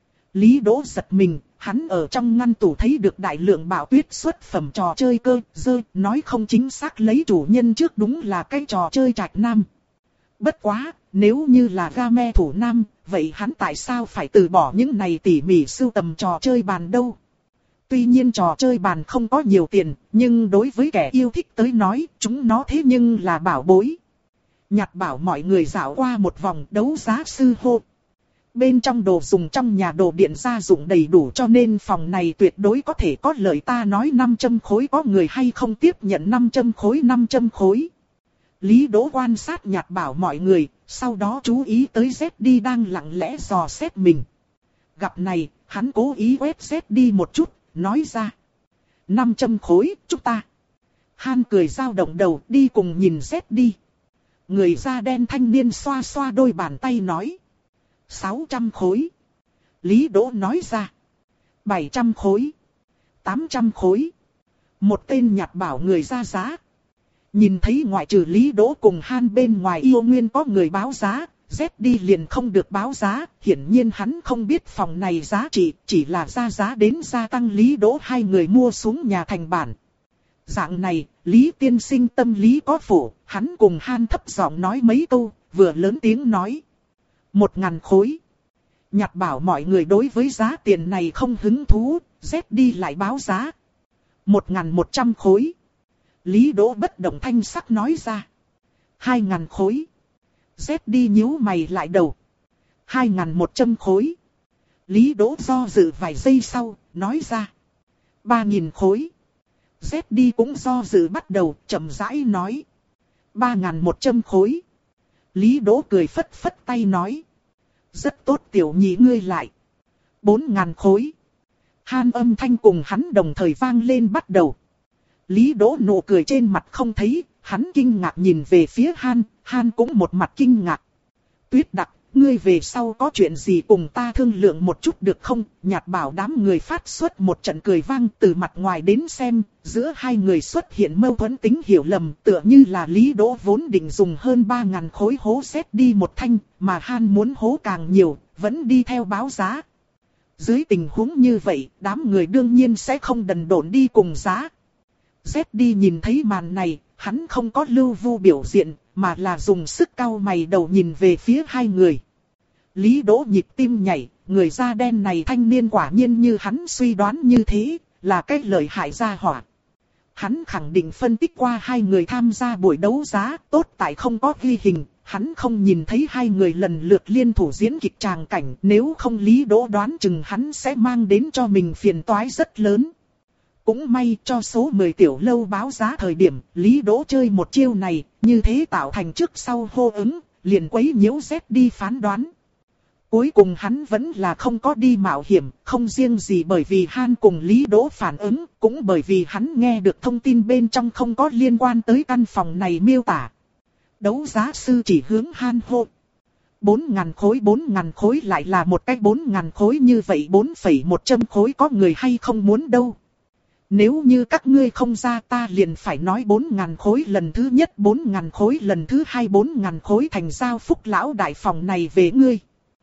Lý Đỗ giật mình. Hắn ở trong ngăn tủ thấy được đại lượng bảo tuyết xuất phẩm trò chơi cơ, dơ, nói không chính xác lấy chủ nhân trước đúng là cái trò chơi trạch nam. Bất quá, nếu như là game thủ nam, vậy hắn tại sao phải từ bỏ những này tỉ mỉ sưu tầm trò chơi bàn đâu? Tuy nhiên trò chơi bàn không có nhiều tiền, nhưng đối với kẻ yêu thích tới nói, chúng nó thế nhưng là bảo bối. Nhặt bảo mọi người dạo qua một vòng đấu giá sư hô. Bên trong đồ dùng trong nhà đồ điện gia dụng đầy đủ cho nên phòng này tuyệt đối có thể có lợi, ta nói năm trăm khối có người hay không tiếp nhận năm trăm khối năm trăm khối. Lý Đỗ quan sát nhặt bảo mọi người, sau đó chú ý tới Z D đang lặng lẽ dò xét mình. Gặp này, hắn cố ý quét Z D một chút, nói ra. năm trăm khối, chúng ta. Han cười dao động đầu đi cùng nhìn Z D. Người da đen thanh niên xoa xoa đôi bàn tay nói. sáu trăm khối. Lý Đỗ nói ra. bảy trăm khối. tám trăm khối. Một tên nhặt bảo người ra giá. Nhìn thấy ngoại trừ Lý Đỗ cùng Han bên ngoài yêu nguyên có người báo giá, Z D liền không được báo giá, hiển nhiên hắn không biết phòng này giá trị, chỉ là ra giá đến gia tăng Lý Đỗ hai người mua xuống nhà thành bản. Dạng này, Lý tiên sinh tâm lý có phổ, hắn cùng Han thấp giọng nói mấy câu, vừa lớn tiếng nói. Một ngàn khối. Nhặt bảo mọi người đối với giá tiền này không hứng thú, Z D lại báo giá. Một ngàn một trăm khối. Lý Đỗ bất động thanh sắc nói ra. Hai ngàn khối. Z D nhíu mày lại đầu. Hai ngàn một trăm khối. Lý Đỗ do dự vài giây sau, nói ra. Ba nghìn khối. Z D cũng do dự bắt đầu, chậm rãi nói. Ba ngàn một trăm khối. Lý Đỗ cười phất phất tay nói. Rất tốt tiểu nhị ngươi lại. Bốn ngàn khối. Han âm thanh cùng hắn đồng thời vang lên bắt đầu. Lý Đỗ nụ cười trên mặt không thấy, hắn kinh ngạc nhìn về phía Han, Han cũng một mặt kinh ngạc. Tuyết Đặc, ngươi về sau có chuyện gì cùng ta thương lượng một chút được không? Nhạt bảo đám người phát xuất một trận cười vang, từ mặt ngoài đến xem, giữa hai người xuất hiện mâu thuẫn tính hiểu lầm, tựa như là Lý Đỗ vốn định dùng hơn ba ngàn khối hố xét đi một thanh, mà Han muốn hố càng nhiều, vẫn đi theo báo giá. Dưới tình huống như vậy, đám người đương nhiên sẽ không đần độn đi cùng giá. Z D nhìn thấy màn này, hắn không có lưu vu biểu diện, mà là dùng sức cau mày đầu nhìn về phía hai người. Lý Đỗ nhịp tim nhảy, người da đen này thanh niên quả nhiên như hắn suy đoán như thế, là cái lợi hại gia hỏa. Hắn khẳng định phân tích qua hai người tham gia buổi đấu giá, tốt tại không có ghi hình, hắn không nhìn thấy hai người lần lượt liên thủ diễn kịch tràng cảnh, nếu không Lý Đỗ đoán chừng hắn sẽ mang đến cho mình phiền toái rất lớn. Cũng may cho số mười tiểu lâu báo giá thời điểm, Lý Đỗ chơi một chiêu này, như thế tạo thành trước sau hô ứng, liền quấy nhiễu Z D phán đoán. Cuối cùng hắn vẫn là không có đi mạo hiểm, không riêng gì bởi vì Han cùng Lý Đỗ phản ứng, cũng bởi vì hắn nghe được thông tin bên trong không có liên quan tới căn phòng này miêu tả. Đấu giá sư chỉ hướng Han hô. Bốn ngàn khối bốn ngàn khối lại là một cái bốn ngàn khối như vậy bốn phẩy một trăm khối có người hay không muốn đâu. Nếu như các ngươi không ra ta liền phải nói bốn ngàn khối lần thứ nhất, bốn ngàn khối lần thứ hai, bốn ngàn khối thành giao phúc lão đại phòng này về ngươi.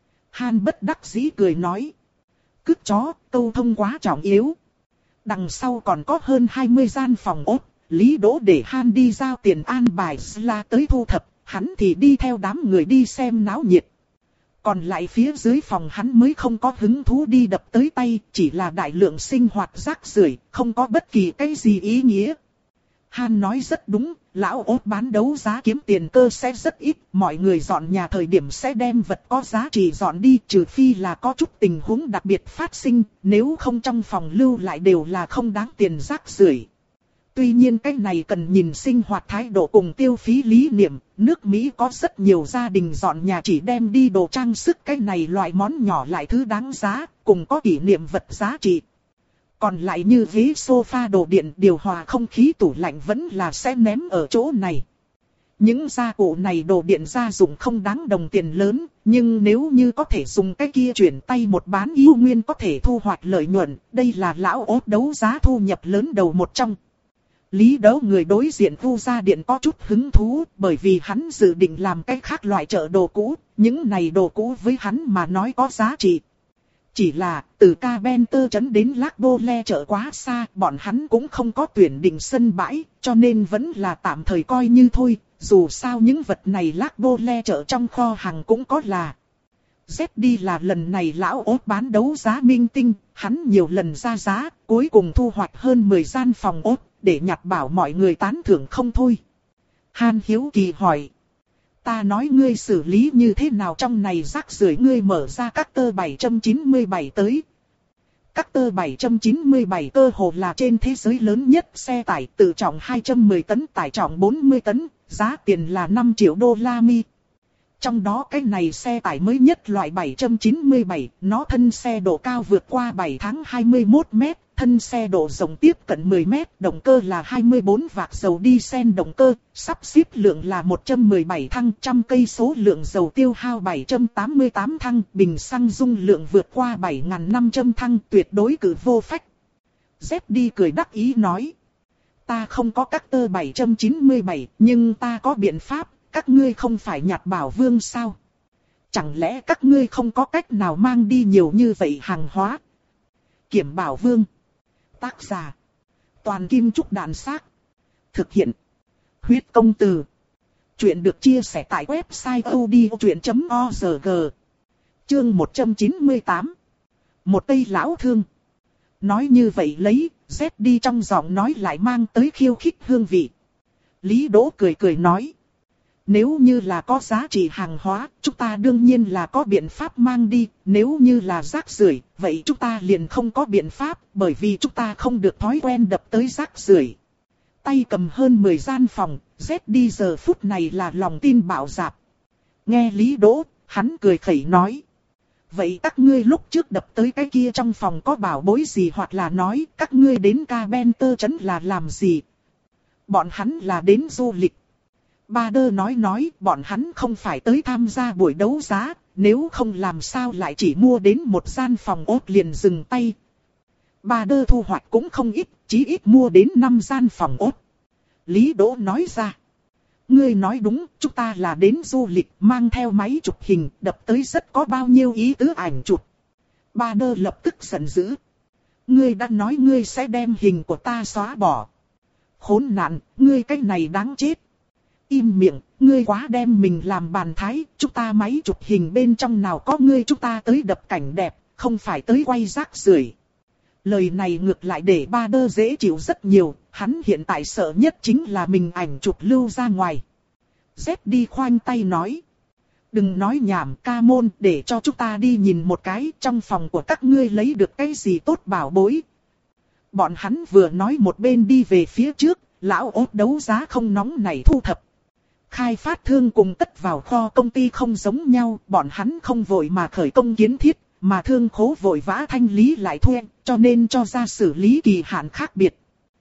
Han bất đắc dĩ cười nói. Cứt chó, câu thông quá trọng yếu. Đằng sau còn có hơn hai mươi gian phòng ốt, Lý Đỗ để Han đi giao tiền an bài là tới thu thập, hắn thì đi theo đám người đi xem náo nhiệt. Còn lại phía dưới phòng hắn mới không có hứng thú đi đập tới tay, chỉ là đại lượng sinh hoạt rác rưởi, không có bất kỳ cái gì ý nghĩa. Han nói rất đúng, lão ốt bán đấu giá kiếm tiền cơ sẽ rất ít, mọi người dọn nhà thời điểm sẽ đem vật có giá trị dọn đi, trừ phi là có chút tình huống đặc biệt phát sinh, nếu không trong phòng lưu lại đều là không đáng tiền rác rưởi. Tuy nhiên cái này cần nhìn sinh hoạt thái độ cùng tiêu phí lý niệm, nước Mỹ có rất nhiều gia đình dọn nhà chỉ đem đi đồ trang sức cái này loại món nhỏ lại thứ đáng giá, cùng có kỷ niệm vật giá trị. Còn lại như ghế sofa, đồ điện, điều hòa không khí, tủ lạnh vẫn là sẽ ném ở chỗ này. Những gia cụ này đồ điện gia dụng không đáng đồng tiền lớn, nhưng nếu như có thể dùng cái kia chuyển tay một bán yêu nguyên có thể thu hoạch lợi nhuận, đây là lão ốt đấu giá thu nhập lớn đầu một trong. Lý Đỗ người đối diện khu gia điện có chút hứng thú, bởi vì hắn dự định làm cái khác loại chợ đồ cũ, những này đồ cũ với hắn mà nói có giá trị. Chỉ là, từ Carpenter trấn đến Lac Bole chợ quá xa, bọn hắn cũng không có tuyển định sân bãi, cho nên vẫn là tạm thời coi như thôi, dù sao những vật này Lac Bole chợ trong kho hàng cũng có là. Zeddy là lần này lão ốt bán đấu giá minh tinh, hắn nhiều lần ra giá, cuối cùng thu hoạch hơn mười gian phòng ốt, để nhặt bảo mọi người tán thưởng không thôi. Han hiếu kỳ hỏi. Ta nói ngươi xử lý như thế nào trong này rác rưởi, ngươi mở ra các tơ bảy trăm chín mươi bảy tới. Các tơ bảy trăm chín mươi bảy cơ hồ là trên thế giới lớn nhất xe tải, tự trọng hai trăm mười tấn, tải trọng bốn mươi tấn, giá tiền là năm triệu đô la Mi. Trong đó cái này xe tải mới nhất loại bảy trăm chín mươi bảy, nó thân xe độ cao vượt qua bảy tháng hai mươi mốt mét, thân xe độ rộng tiếp cận mười mét, động cơ là hai mươi bốn vạc dầu diesel động cơ, sắp xếp lượng là một trăm mười bảy thăng, trăm cây số lượng dầu tiêu hao bảy trăm tám mươi tám thăng, bình xăng dung lượng vượt qua bảy nghìn năm trăm thăng, tuyệt đối cử vô phách. Zeddy cười đắc ý nói, ta không có các tơ bảy trăm chín mươi bảy, nhưng ta có biện pháp. Các ngươi không phải nhặt bảo vương sao? Chẳng lẽ các ngươi không có cách nào mang đi nhiều như vậy hàng hóa? Kiểm bảo vương. Tác giả. Toàn Kim Trúc Đàn Xác. Thực hiện. Huyết Công Từ. Chuyện được chia sẻ tại website odchuyện chấm org. Chương một trăm chín mươi tám. Một cây lão thương. Nói như vậy lấy, Zeddy trong giọng nói lại mang tới khiêu khích hương vị. Lý Đỗ cười cười nói. Nếu như là có giá trị hàng hóa, chúng ta đương nhiên là có biện pháp mang đi. Nếu như là rác rưởi, vậy chúng ta liền không có biện pháp, bởi vì chúng ta không được thói quen đập tới rác rưởi. Tay cầm hơn mười gian phòng, Zeddy giờ phút này là lòng tin bạo dạp. Nghe Lý Đỗ, hắn cười khẩy nói. Vậy các ngươi lúc trước đập tới cái kia trong phòng có bảo bối gì, hoặc là nói các ngươi đến Carpenter trấn là làm gì? Bọn hắn là đến du lịch. Bader nói nói, bọn hắn không phải tới tham gia buổi đấu giá, nếu không làm sao lại chỉ mua đến một gian phòng ốt liền dừng tay. Bader thu hoạch cũng không ít, chí ít mua đến năm gian phòng ốt. Lý Đỗ nói ra. Ngươi nói đúng, chúng ta là đến du lịch, mang theo máy chụp hình, đập tới rất có bao nhiêu ý tứ ảnh chụp. Bader lập tức giận dữ. Ngươi đã nói ngươi sẽ đem hình của ta xóa bỏ. Khốn nạn, ngươi cái này đáng chết. Im miệng, ngươi quá đem mình làm bàn thái, chúng ta máy chụp hình bên trong nào có ngươi, chúng ta tới đập cảnh đẹp, không phải tới quay rác rưởi. Lời này ngược lại để Bader dễ chịu rất nhiều, hắn hiện tại sợ nhất chính là mình ảnh chụp lưu ra ngoài. Zeddy khoanh tay nói. Đừng nói nhảm ca môn, để cho chúng ta đi nhìn một cái trong phòng của các ngươi lấy được cái gì tốt bảo bối. Bọn hắn vừa nói một bên đi về phía trước, lão ốt đấu giá không nóng nảy thu thập. Khai phát thương cùng cất vào kho công ty không giống nhau, bọn hắn không vội mà khởi công kiến thiết, mà thương khố vội vã thanh lý lại thuê, cho nên cho ra xử lý kỳ hạn khác biệt.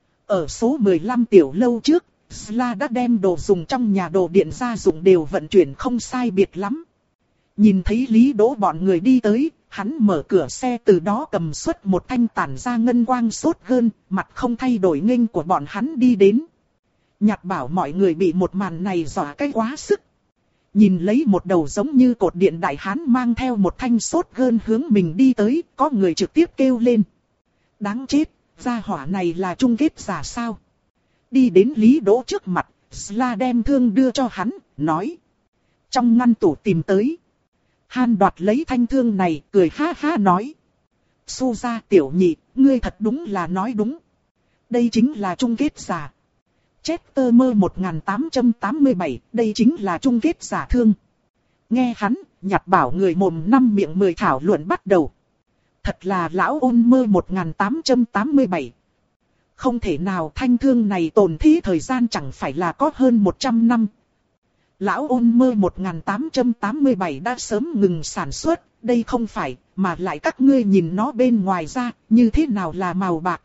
Ở số mười lăm tiểu lâu trước, Sla đã đem đồ dùng trong nhà đồ điện gia dụng đều vận chuyển không sai biệt lắm. Nhìn thấy Lý Đỗ bọn người đi tới, hắn mở cửa xe từ đó cầm xuất một thanh tản ra ngân quang sốt gơn, mặt không thay đổi nghênh của bọn hắn đi đến. Nhặt bảo mọi người bị một màn này dọa cái quá sức. Nhìn lấy một đầu giống như cột điện đại hán mang theo một thanh sốt gơn hướng mình đi tới, có người trực tiếp kêu lên. Đáng chết, gia hỏa này là chung kết giả sao? Đi đến Lý Đỗ trước mặt, Sla đem thương đưa cho hắn, nói. Trong ngăn tủ tìm tới. Han đoạt lấy thanh thương này, cười ha ha nói. Xu ra tiểu nhị, ngươi thật đúng là nói đúng. Đây chính là chung kết giả. Chester mơ một nghìn tám trăm tám mươi bảy, đây chính là chung kết giả thương. Nghe hắn, nhặt bảo người mồm năm miệng mười thảo luận bắt đầu. Thật là lão ôn mơ một nghìn tám trăm tám mươi bảy. Không thể nào, thanh thương này tồn thế thời gian chẳng phải là có hơn một trăm năm. Lão ôn mơ một nghìn tám trăm tám mươi bảy đã sớm ngừng sản xuất, đây không phải, mà lại các ngươi nhìn nó bên ngoài ra, như thế nào là màu bạc.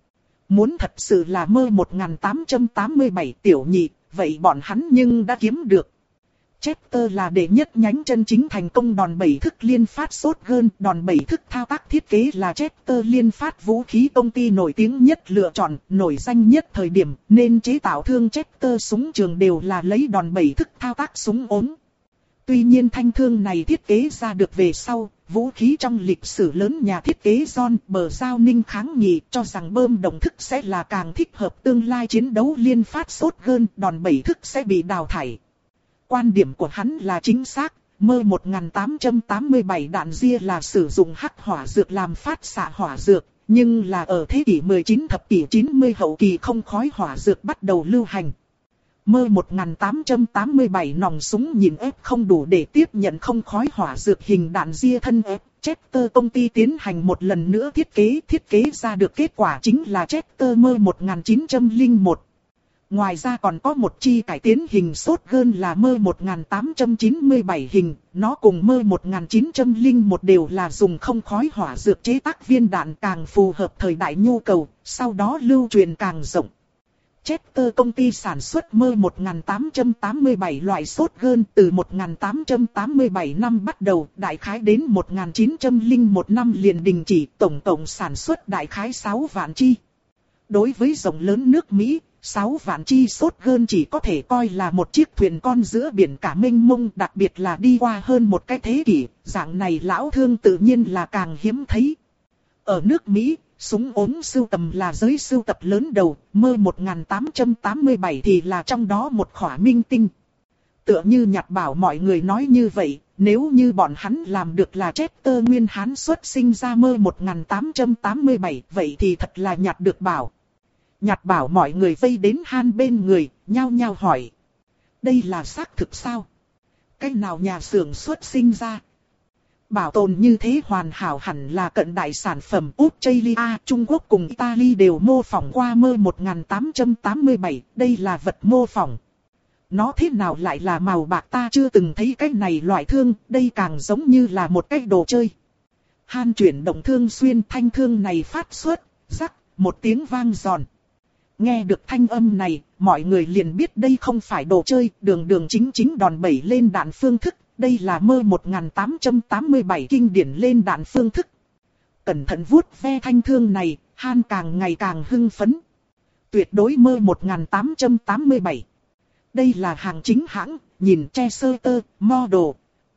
Muốn thật sự là mơ một nghìn tám trăm tám mươi bảy tiểu nhị, vậy bọn hắn nhưng đã kiếm được. Chester là đệ nhất nhánh chân chính thành công đòn bẩy thức liên phát sốt gơn. Đòn bẩy thức thao tác thiết kế là Chester liên phát vũ khí công ty nổi tiếng nhất lựa chọn, nổi danh nhất thời điểm, nên chế tạo thương Chester súng trường đều là lấy đòn bẩy thức thao tác súng ốm. Tuy nhiên thanh thương này thiết kế ra được về sau, vũ khí trong lịch sử lớn nhà thiết kế John Bờ Giao Ninh kháng nghị cho rằng bơm động thức sẽ là càng thích hợp tương lai chiến đấu liên phát shotgun, đòn bẩy thức sẽ bị đào thải. Quan điểm của hắn là chính xác, mơ một nghìn tám trăm tám mươi bảy đạn ria là sử dụng hắc hỏa dược làm phát xạ hỏa dược, nhưng là ở thế kỷ mười chín thập kỷ chín mươi hậu kỳ không khói hỏa dược bắt đầu lưu hành. Mơ một nghìn tám trăm tám mươi bảy nòng súng nhìn ép không đủ để tiếp nhận không khói hỏa dược hình đạn ria thân ép. Chester công ty tiến hành một lần nữa thiết kế, thiết kế ra được kết quả chính là Chester mơ một nghìn chín trăm lẻ một. Ngoài ra còn có một chi cải tiến hình shotgun là mơ một nghìn tám trăm chín mươi bảy hình, nó cùng mơ một nghìn chín trăm lẻ một đều là dùng không khói hỏa dược chế tác viên đạn càng phù hợp thời đại nhu cầu, sau đó lưu truyền càng rộng. Chester công ty sản xuất mơ một nghìn tám trăm tám mươi bảy loại shotgun từ một nghìn tám trăm tám mươi bảy năm bắt đầu, đại khái đến một nghìn chín trăm lẻ một năm liền đình chỉ, tổng tổng sản xuất đại khái sáu vạn chi. Đối với rộng lớn nước Mỹ, sáu vạn chi shotgun chỉ có thể coi là một chiếc thuyền con giữa biển cả mênh mông, đặc biệt là đi qua hơn một cái thế kỷ, dạng này lão thương tự nhiên là càng hiếm thấy. Ở nước Mỹ, súng ống sưu tầm là giới sưu tập lớn đầu, mơ một nghìn tám trăm tám mươi bảy thì là trong đó một khỏa minh tinh. Tựa như Nhật Bảo mọi người nói như vậy, nếu như bọn hắn làm được là Chester nguyên hán xuất sinh ra mơ một nghìn tám trăm tám mươi bảy, vậy thì thật là nhặt được bảo. Nhật Bảo mọi người vây đến Han bên người, nhao nhao hỏi. Đây là xác thực sao? Cái nào nhà xưởng xuất sinh ra? Bảo tồn như thế hoàn hảo hẳn là cận đại sản phẩm. Australia, Trung Quốc cùng Italy đều mô phỏng qua mơ một nghìn tám trăm tám mươi bảy, đây là vật mô phỏng. Nó thế nào lại là màu bạc, ta chưa từng thấy cái này loại thương, đây càng giống như là một cái đồ chơi. Han chuyển động thương xuyên, thanh thương này phát xuất, rắc, một tiếng vang giòn. Nghe được thanh âm này, mọi người liền biết đây không phải đồ chơi, đường đường chính chính đòn bẩy lên đạn phương thức. Đây là mơ một nghìn tám trăm tám mươi bảy kinh điển lên đạn phương thức. Cẩn thận vuốt ve thanh thương này, Han càng ngày càng hưng phấn. Tuyệt đối mơ một nghìn tám trăm tám mươi bảy. Đây là hàng chính hãng, nhìn Chester model.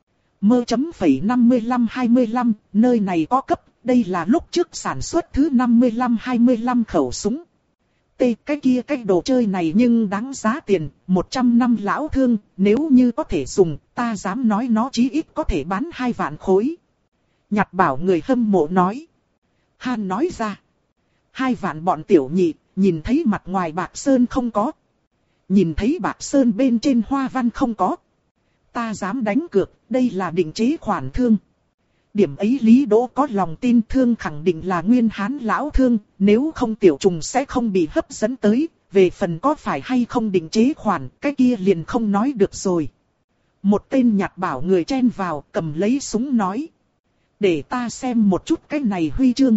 Mơ chấm phẩy năm mươi lăm hai mươi lăm, nơi này có cấp, đây là lúc trước sản xuất thứ năm mươi lăm hai mươi lăm khẩu súng. Tê, cái kia cái đồ chơi này nhưng đáng giá tiền, một trăm năm lão thương, nếu như có thể dùng, ta dám nói nó chí ít có thể bán hai vạn khối. Nhật Bảo người hâm mộ nói. Han nói ra. Hai vạn bọn tiểu nhị, nhìn thấy mặt ngoài bạc sơn không có. Nhìn thấy bạc sơn bên trên hoa văn không có. Ta dám đánh cược, đây là định chế khoản thương. Điểm ấy Lý Đỗ có lòng tin, thương khẳng định là nguyên hán lão thương, nếu không tiểu trùng sẽ không bị hấp dẫn tới, về phần có phải hay không định chế khoản, cái kia liền không nói được rồi. Một tên Nhật Bảo người chen vào, cầm lấy súng nói. Để ta xem một chút cái này huy chương.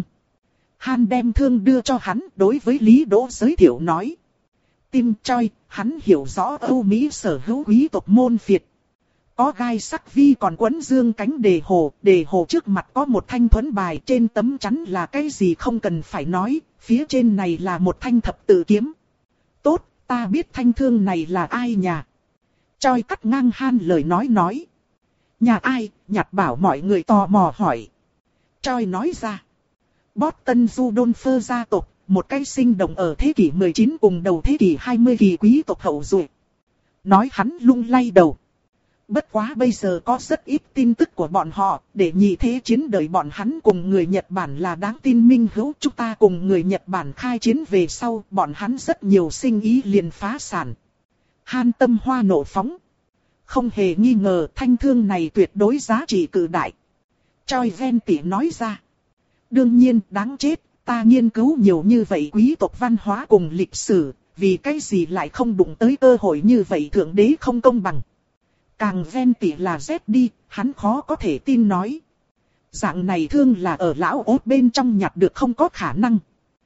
Han đem thương đưa cho hắn, đối với Lý Đỗ giới thiệu nói. Tim Choi, hắn hiểu rõ Âu Mỹ sở hữu quý tộc môn phiệt. Có gai sắc vi còn quấn dương cánh đề hồ, đề hồ trước mặt có một thanh thuẫn bài, trên tấm chắn là cái gì không cần phải nói, phía trên này là một thanh thập tự kiếm. Tốt, ta biết thanh thương này là ai nhà. Choi cắt ngang Han lời nói nói. Nhà ai, Nhật Bảo mọi người tò mò hỏi. Choi nói ra. Boston Rudolph gia tộc, một cái sinh động ở thế kỷ mười chín cùng đầu thế kỷ hai mươi kỳ quý tộc hậu duệ. Nói hắn lung lay đầu. Bất quá bây giờ có rất ít tin tức của bọn họ, để nhị thế chiến đời bọn hắn cùng người Nhật Bản là đáng tin minh hữu. Chúng ta cùng người Nhật Bản khai chiến về sau, bọn hắn rất nhiều sinh ý liền phá sản. Han tâm hoa nộ phóng. Không hề nghi ngờ thanh thương này tuyệt đối giá trị cự đại. Choi ven tỉ nói ra. Đương nhiên đáng chết, ta nghiên cứu nhiều như vậy quý tộc văn hóa cùng lịch sử, vì cái gì lại không đụng tới cơ hội như vậy, thượng đế không công bằng. Càng ven tỉ là rét đi, hắn khó có thể tin nói. Dạng này thương là ở lão ốt bên trong nhặt được, không có khả năng.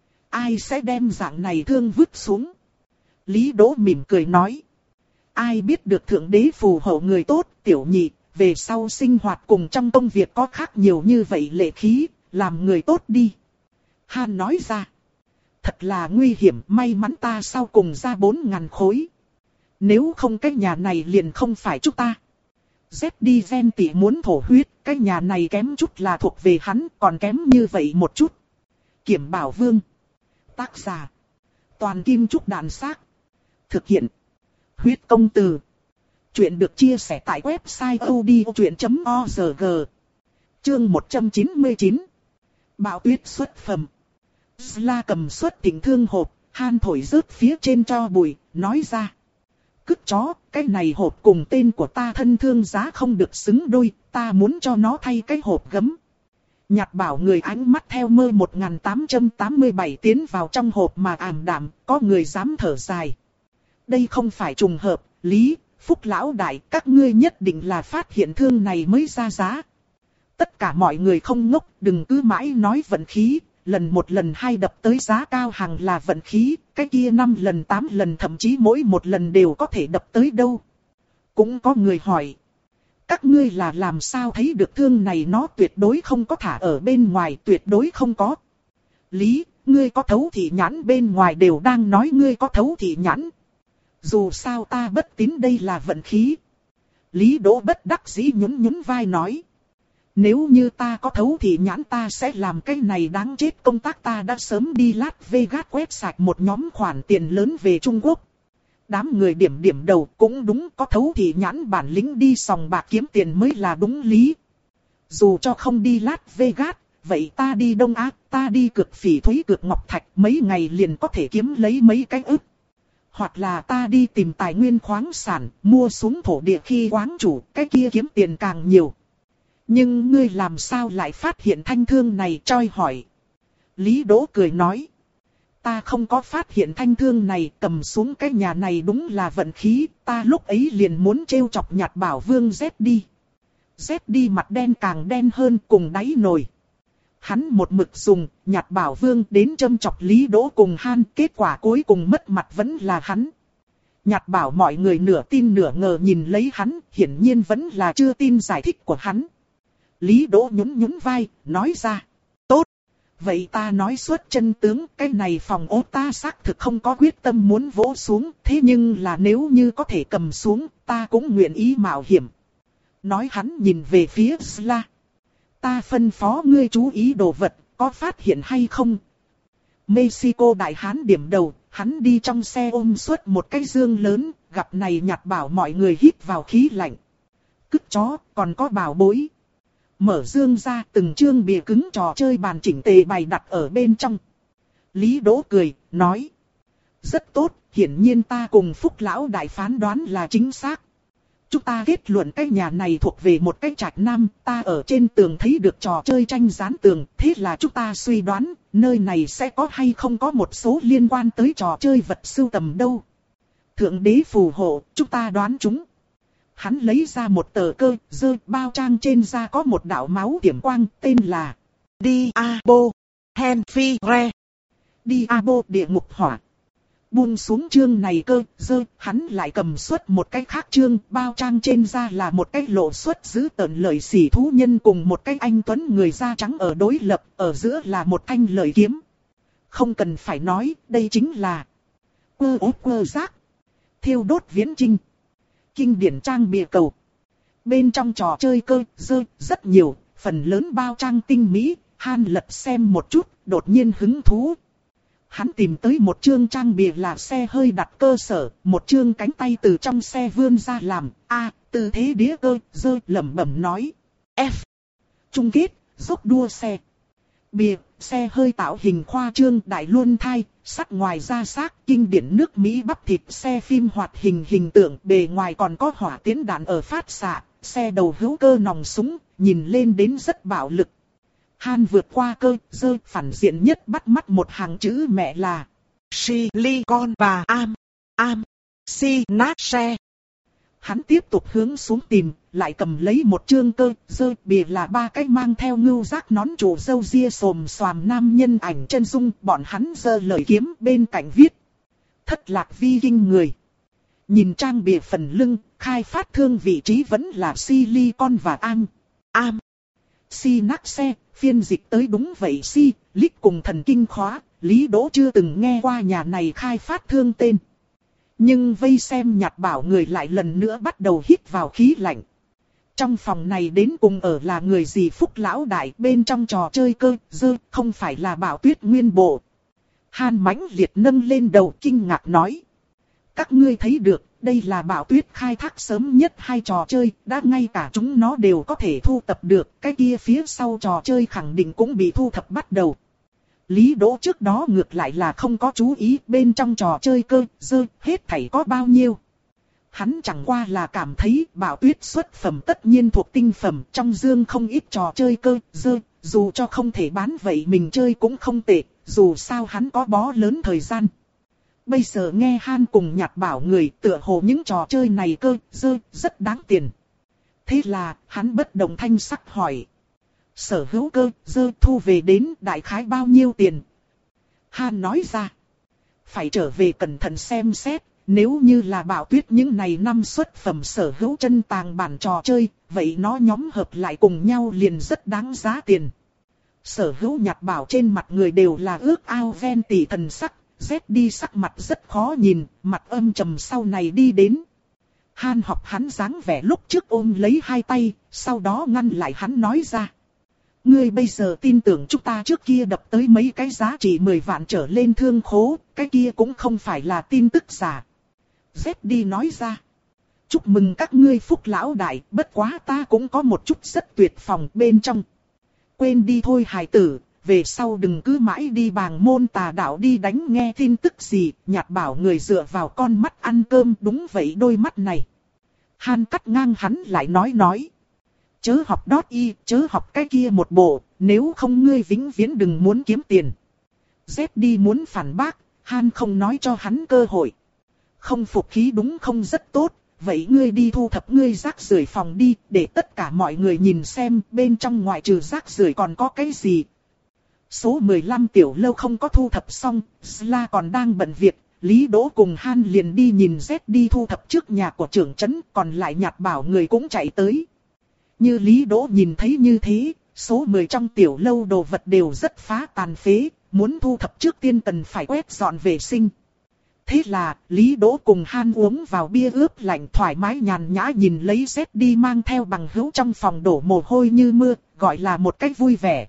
Ai sẽ đem dạng này thương vứt xuống? Lý Đỗ mỉm cười nói. Ai biết được thượng đế phù hộ người tốt, tiểu nhị, về sau sinh hoạt cùng trong công việc có khác nhiều như vậy lệ khí, làm người tốt đi. Han nói ra. Thật là nguy hiểm, may mắn ta sau cùng ra bốn ngàn khối. Nếu không cái nhà này liền không phải chúng ta. Dép đi ven tỉ muốn thổ huyết, cái nhà này kém chút là thuộc về hắn, còn kém như vậy một chút. Kiểm Bảo Vương. Tác giả. Toàn Kim Trúc Đàn Xác. Thực hiện. Huyết Công Từ. Chuyện được chia sẻ tại website odchuyện chấm org. Chương một trăm chín mươi chín. Bạo tuyết xuất phẩm. Sla cầm xuất thỉnh thương hộp, Han thổi rớt phía trên cho bụi, nói ra. Cứt chó, cái này hộp cùng tên của ta thân thương giá không được xứng đôi, ta muốn cho nó thay cái hộp gấm. Nhạt Bảo người ánh mắt theo mơ một nghìn tám trăm tám mươi bảy tiến vào trong hộp mà ảm đạm, có người dám thở dài. Đây không phải trùng hợp, Lý, Phúc lão đại, các ngươi nhất định là phát hiện thương này mới ra giá. Tất cả mọi người không ngốc, đừng cứ mãi nói vận khí, lần một lần hai đập tới giá cao hàng là vận khí, cái kia năm lần tám lần thậm chí mỗi một lần đều có thể đập tới đâu. Cũng có người hỏi, các ngươi là làm sao thấy được thương này nó tuyệt đối không có thả ở bên ngoài, tuyệt đối không có. Lý, ngươi có thấu thị nhãn, bên ngoài đều đang nói ngươi có thấu thị nhãn. Dù sao ta bất tín đây là vận khí. Lý Đỗ bất đắc dĩ nhún nhún vai nói. Nếu như ta có thấu thị nhãn ta sẽ làm cái này đáng chết, công tác ta đã sớm đi Las Vegas quét sạch một nhóm khoản tiền lớn về Trung Quốc. Đám người điểm điểm đầu, cũng đúng, có thấu thị nhãn bản lĩnh đi sòng bạc kiếm tiền mới là đúng lý. Dù cho không đi Las Vegas, vậy ta đi Đông Á, ta đi cược phỉ thúy cược ngọc thạch, mấy ngày liền có thể kiếm lấy mấy cái ức. Hoặc là ta đi tìm tài nguyên khoáng sản, mua xuống thổ địa khi quáng chủ, cái kia kiếm tiền càng nhiều. Nhưng ngươi làm sao lại phát hiện thanh thương này, Choi hỏi. Lý Đỗ cười nói. Ta không có phát hiện thanh thương này, cầm xuống cái nhà này đúng là vận khí, ta lúc ấy liền muốn trêu chọc Nhạt Bảo Vương Z đi. Z đi mặt đen càng đen hơn, cùng đáy nồi. Hắn một mực dùng Nhạt Bảo Vương đến châm chọc Lý Đỗ cùng Han, kết quả cuối cùng mất mặt vẫn là hắn. Nhạt Bảo mọi người nửa tin nửa ngờ nhìn lấy hắn, hiển nhiên vẫn là chưa tin giải thích của hắn. Lý Đỗ nhún nhún vai, nói ra. Tốt. Vậy ta nói suốt chân tướng, cái này phòng ốt ta xác thực không có quyết tâm muốn vỗ xuống, thế nhưng là nếu như có thể cầm xuống, ta cũng nguyện ý mạo hiểm. Nói hắn nhìn về phía Sla. Ta phân phó ngươi chú ý đồ vật, có phát hiện hay không? Mexico đại hán điểm đầu, hắn đi trong xe ôm suốt một cái dương lớn, gặp này Nhạt Bảo mọi người hít vào khí lạnh. Cứt chó, còn có bảo bối. Mở dương ra, từng chương bìa cứng trò chơi bàn chỉnh tề bày đặt ở bên trong. Lý Đỗ cười, nói. Rất tốt, hiển nhiên ta cùng Phúc lão đại phán đoán là chính xác. Chúng ta kết luận cái nhà này thuộc về một cái trạch nam, ta ở trên tường thấy được trò chơi tranh dán tường, thế là chúng ta suy đoán, nơi này sẽ có hay không có một số liên quan tới trò chơi vật sưu tầm đâu. Thượng đế phù hộ, chúng ta đoán chúng. Hắn lấy ra một tờ cơ, dơ bao trang trên da có một đạo máu tiềm quang, tên là Diabo Henfire. Diabo địa ngục hỏa. Buông xuống chương này cơ, dơ, hắn lại cầm xuất một cái khác chương, bao trang trên da là một cái lộ xuất giữ tợn lời xỉ thú nhân cùng một cái anh tuấn người da trắng ở đối lập, ở giữa là một thanh lợi kiếm. Không cần phải nói, đây chính là quơ ố quơ giác, thiêu đốt viễn trinh. Kinh điển trang bìa cầu. Bên trong trò chơi cơ, dơ, rất nhiều, phần lớn bao trang tinh mỹ, Han lật xem một chút, đột nhiên hứng thú. Hắn tìm tới một chương trang bìa là xe hơi đặt cơ sở, một chương cánh tay từ trong xe vươn ra làm, a, tư thế đĩa cơ, dơ, lẩm bẩm nói. F. Chung kết, dốc đua xe. Bìa, xe hơi tạo hình khoa trương đại luân thai, sắc ngoài da xác, kinh điển nước Mỹ bắp thịt, xe phim hoạt hình hình tượng, bề ngoài còn có hỏa tiến đạn ở phát xạ, xe đầu hữu cơ nòng súng, nhìn lên đến rất bạo lực. Han vượt qua cơ, dơ, phản diện nhất bắt mắt một hàng chữ mẹ là Silicon và Am, Am, Synapse. Hắn tiếp tục hướng xuống tìm, lại cầm lấy một chương cơ, dơ, bìa là ba cái mang theo ngưu giác nón trụ râu ria xồm xoàm nam nhân ảnh chân dung, bọn hắn giơ lời kiếm bên cạnh viết. Thất lạc vi kinh người. Nhìn trang bìa phần lưng, khai phát thương vị trí vẫn là Silicon và Am, Am, Synapse, phiên dịch tới đúng vậy si, lít cùng thần kinh khóa, Lý Đỗ chưa từng nghe qua nhà này khai phát thương tên. Nhưng vây xem Nhạt Bảo người lại lần nữa bắt đầu hít vào khí lạnh. trong phòng này đến cùng ở là người gì Phúc lão đại, bên trong trò chơi cơ dơ, không phải là Bảo Tuyết nguyên bộ. Han mãnh liệt nâng lên đầu kinh ngạc nói. Các ngươi thấy được, đây là Bảo Tuyết khai thác sớm nhất hai trò chơi, đã ngay cả chúng nó đều có thể thu tập được, cái kia phía sau trò chơi khẳng định cũng bị thu thập bắt đầu. Lý Đỗ trước đó ngược lại là không có chú ý bên trong trò chơi cơ dơ, hết thảy có bao nhiêu. Hắn chẳng qua là cảm thấy Bảo Tuyết xuất phẩm tất nhiên thuộc tinh phẩm, trong dương không ít trò chơi cơ dơ, dù cho không thể bán vậy mình chơi cũng không tệ, dù sao hắn có bó lớn thời gian. Bây giờ nghe Han cùng nhặt bảo người tựa hồ những trò chơi này cơ dơ, rất đáng tiền. Thế là, hắn bất động thanh sắc hỏi. Sở hữu cơ dơ thu về đến đại khái bao nhiêu tiền? Han nói ra. Phải trở về cẩn thận xem xét, nếu như là Bảo Tuyết những này năm xuất phẩm sở hữu chân tàng bản trò chơi, vậy nó nhóm hợp lại cùng nhau liền rất đáng giá tiền. Sở hữu nhặt bảo trên mặt người đều là ước ao ven tỉ thần sắc. Z đi sắc mặt rất khó nhìn, mặt âm trầm sau này đi đến. Han học hắn dáng vẻ lúc trước ôm lấy hai tay, sau đó ngăn lại hắn nói ra. Ngươi bây giờ tin tưởng chúng ta trước kia đập tới mấy cái giá trị mười vạn trở lên thương khố, cái kia cũng không phải là tin tức giả. Z đi nói ra. Chúc mừng các ngươi Phúc lão đại, bất quá ta cũng có một chút rất tuyệt phòng bên trong. Quên đi thôi hài tử. Về sau đừng cứ mãi đi bàng môn tà đạo đi đánh nghe tin tức gì, nhặt bảo người dựa vào con mắt ăn cơm, đúng vậy đôi mắt này. Han cắt ngang hắn lại nói nói. Chớ học đót y, chớ học cái kia một bộ, nếu không ngươi vĩnh viễn đừng muốn kiếm tiền. Z đi muốn phản bác, Han không nói cho hắn cơ hội. Không phục khí đúng không rất tốt, vậy ngươi đi thu thập ngươi rác rưởi phòng đi, để tất cả mọi người nhìn xem bên trong ngoại trừ rác rưởi còn có cái gì. Số mười lăm tiểu lâu không có thu thập xong, Sla còn đang bận việc, Lý Đỗ cùng Han liền đi nhìn Z đi thu thập trước nhà của trưởng trấn, còn lại nhặt bảo người cũng chạy tới. Như Lý Đỗ nhìn thấy như thế, số mười trong tiểu lâu đồ vật đều rất phá tàn phế, muốn thu thập trước tiên cần phải quét dọn vệ sinh. Thế là, Lý Đỗ cùng Han uống vào bia ướp lạnh thoải mái nhàn nhã nhìn lấy Z đi mang theo bằng hữu trong phòng đổ mồ hôi như mưa, gọi là một cách vui vẻ.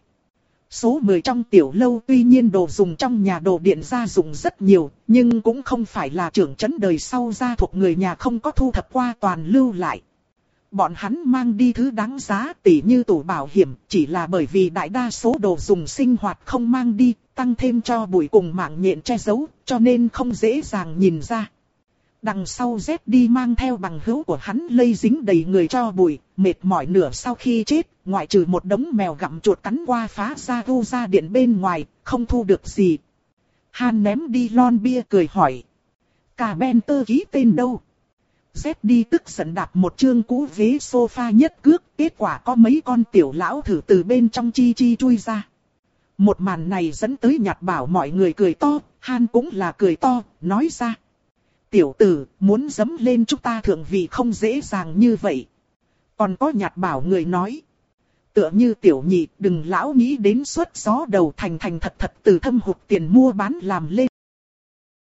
Số mười trong tiểu lâu tuy nhiên đồ dùng trong nhà đồ điện gia dụng rất nhiều, nhưng cũng không phải là trưởng trấn đời sau gia thuộc người nhà không có thu thập qua toàn lưu lại. Bọn hắn mang đi thứ đáng giá tỉ như tủ bảo hiểm, chỉ là bởi vì đại đa số đồ dùng sinh hoạt không mang đi, tăng thêm cho bụi cùng mạng nhện che giấu, cho nên không dễ dàng nhìn ra. Đằng sau Z đi mang theo bằng hữu của hắn lây dính đầy người cho bụi, mệt mỏi nửa sau khi chết, ngoại trừ một đống mèo gặm chuột cắn qua phá ra gu ra điện bên ngoài, không thu được gì. Han ném đi lon bia cười hỏi. Cả Benter ký tên đâu? Z đi tức giận đạp một chương cũ ghế sofa nhất cước, kết quả có mấy con tiểu lão thử từ bên trong chi chi chui ra. Một màn này dẫn tới nhặt bảo mọi người cười to, Han cũng là cười to, nói ra. Tiểu tử, muốn dẫm lên chúng ta thượng vị không dễ dàng như vậy. Còn có nhặt bảo người nói. Tựa như tiểu nhị, đừng lão nghĩ đến suất gió đầu thành thành thật thật từ thâm hụt tiền mua bán làm lên.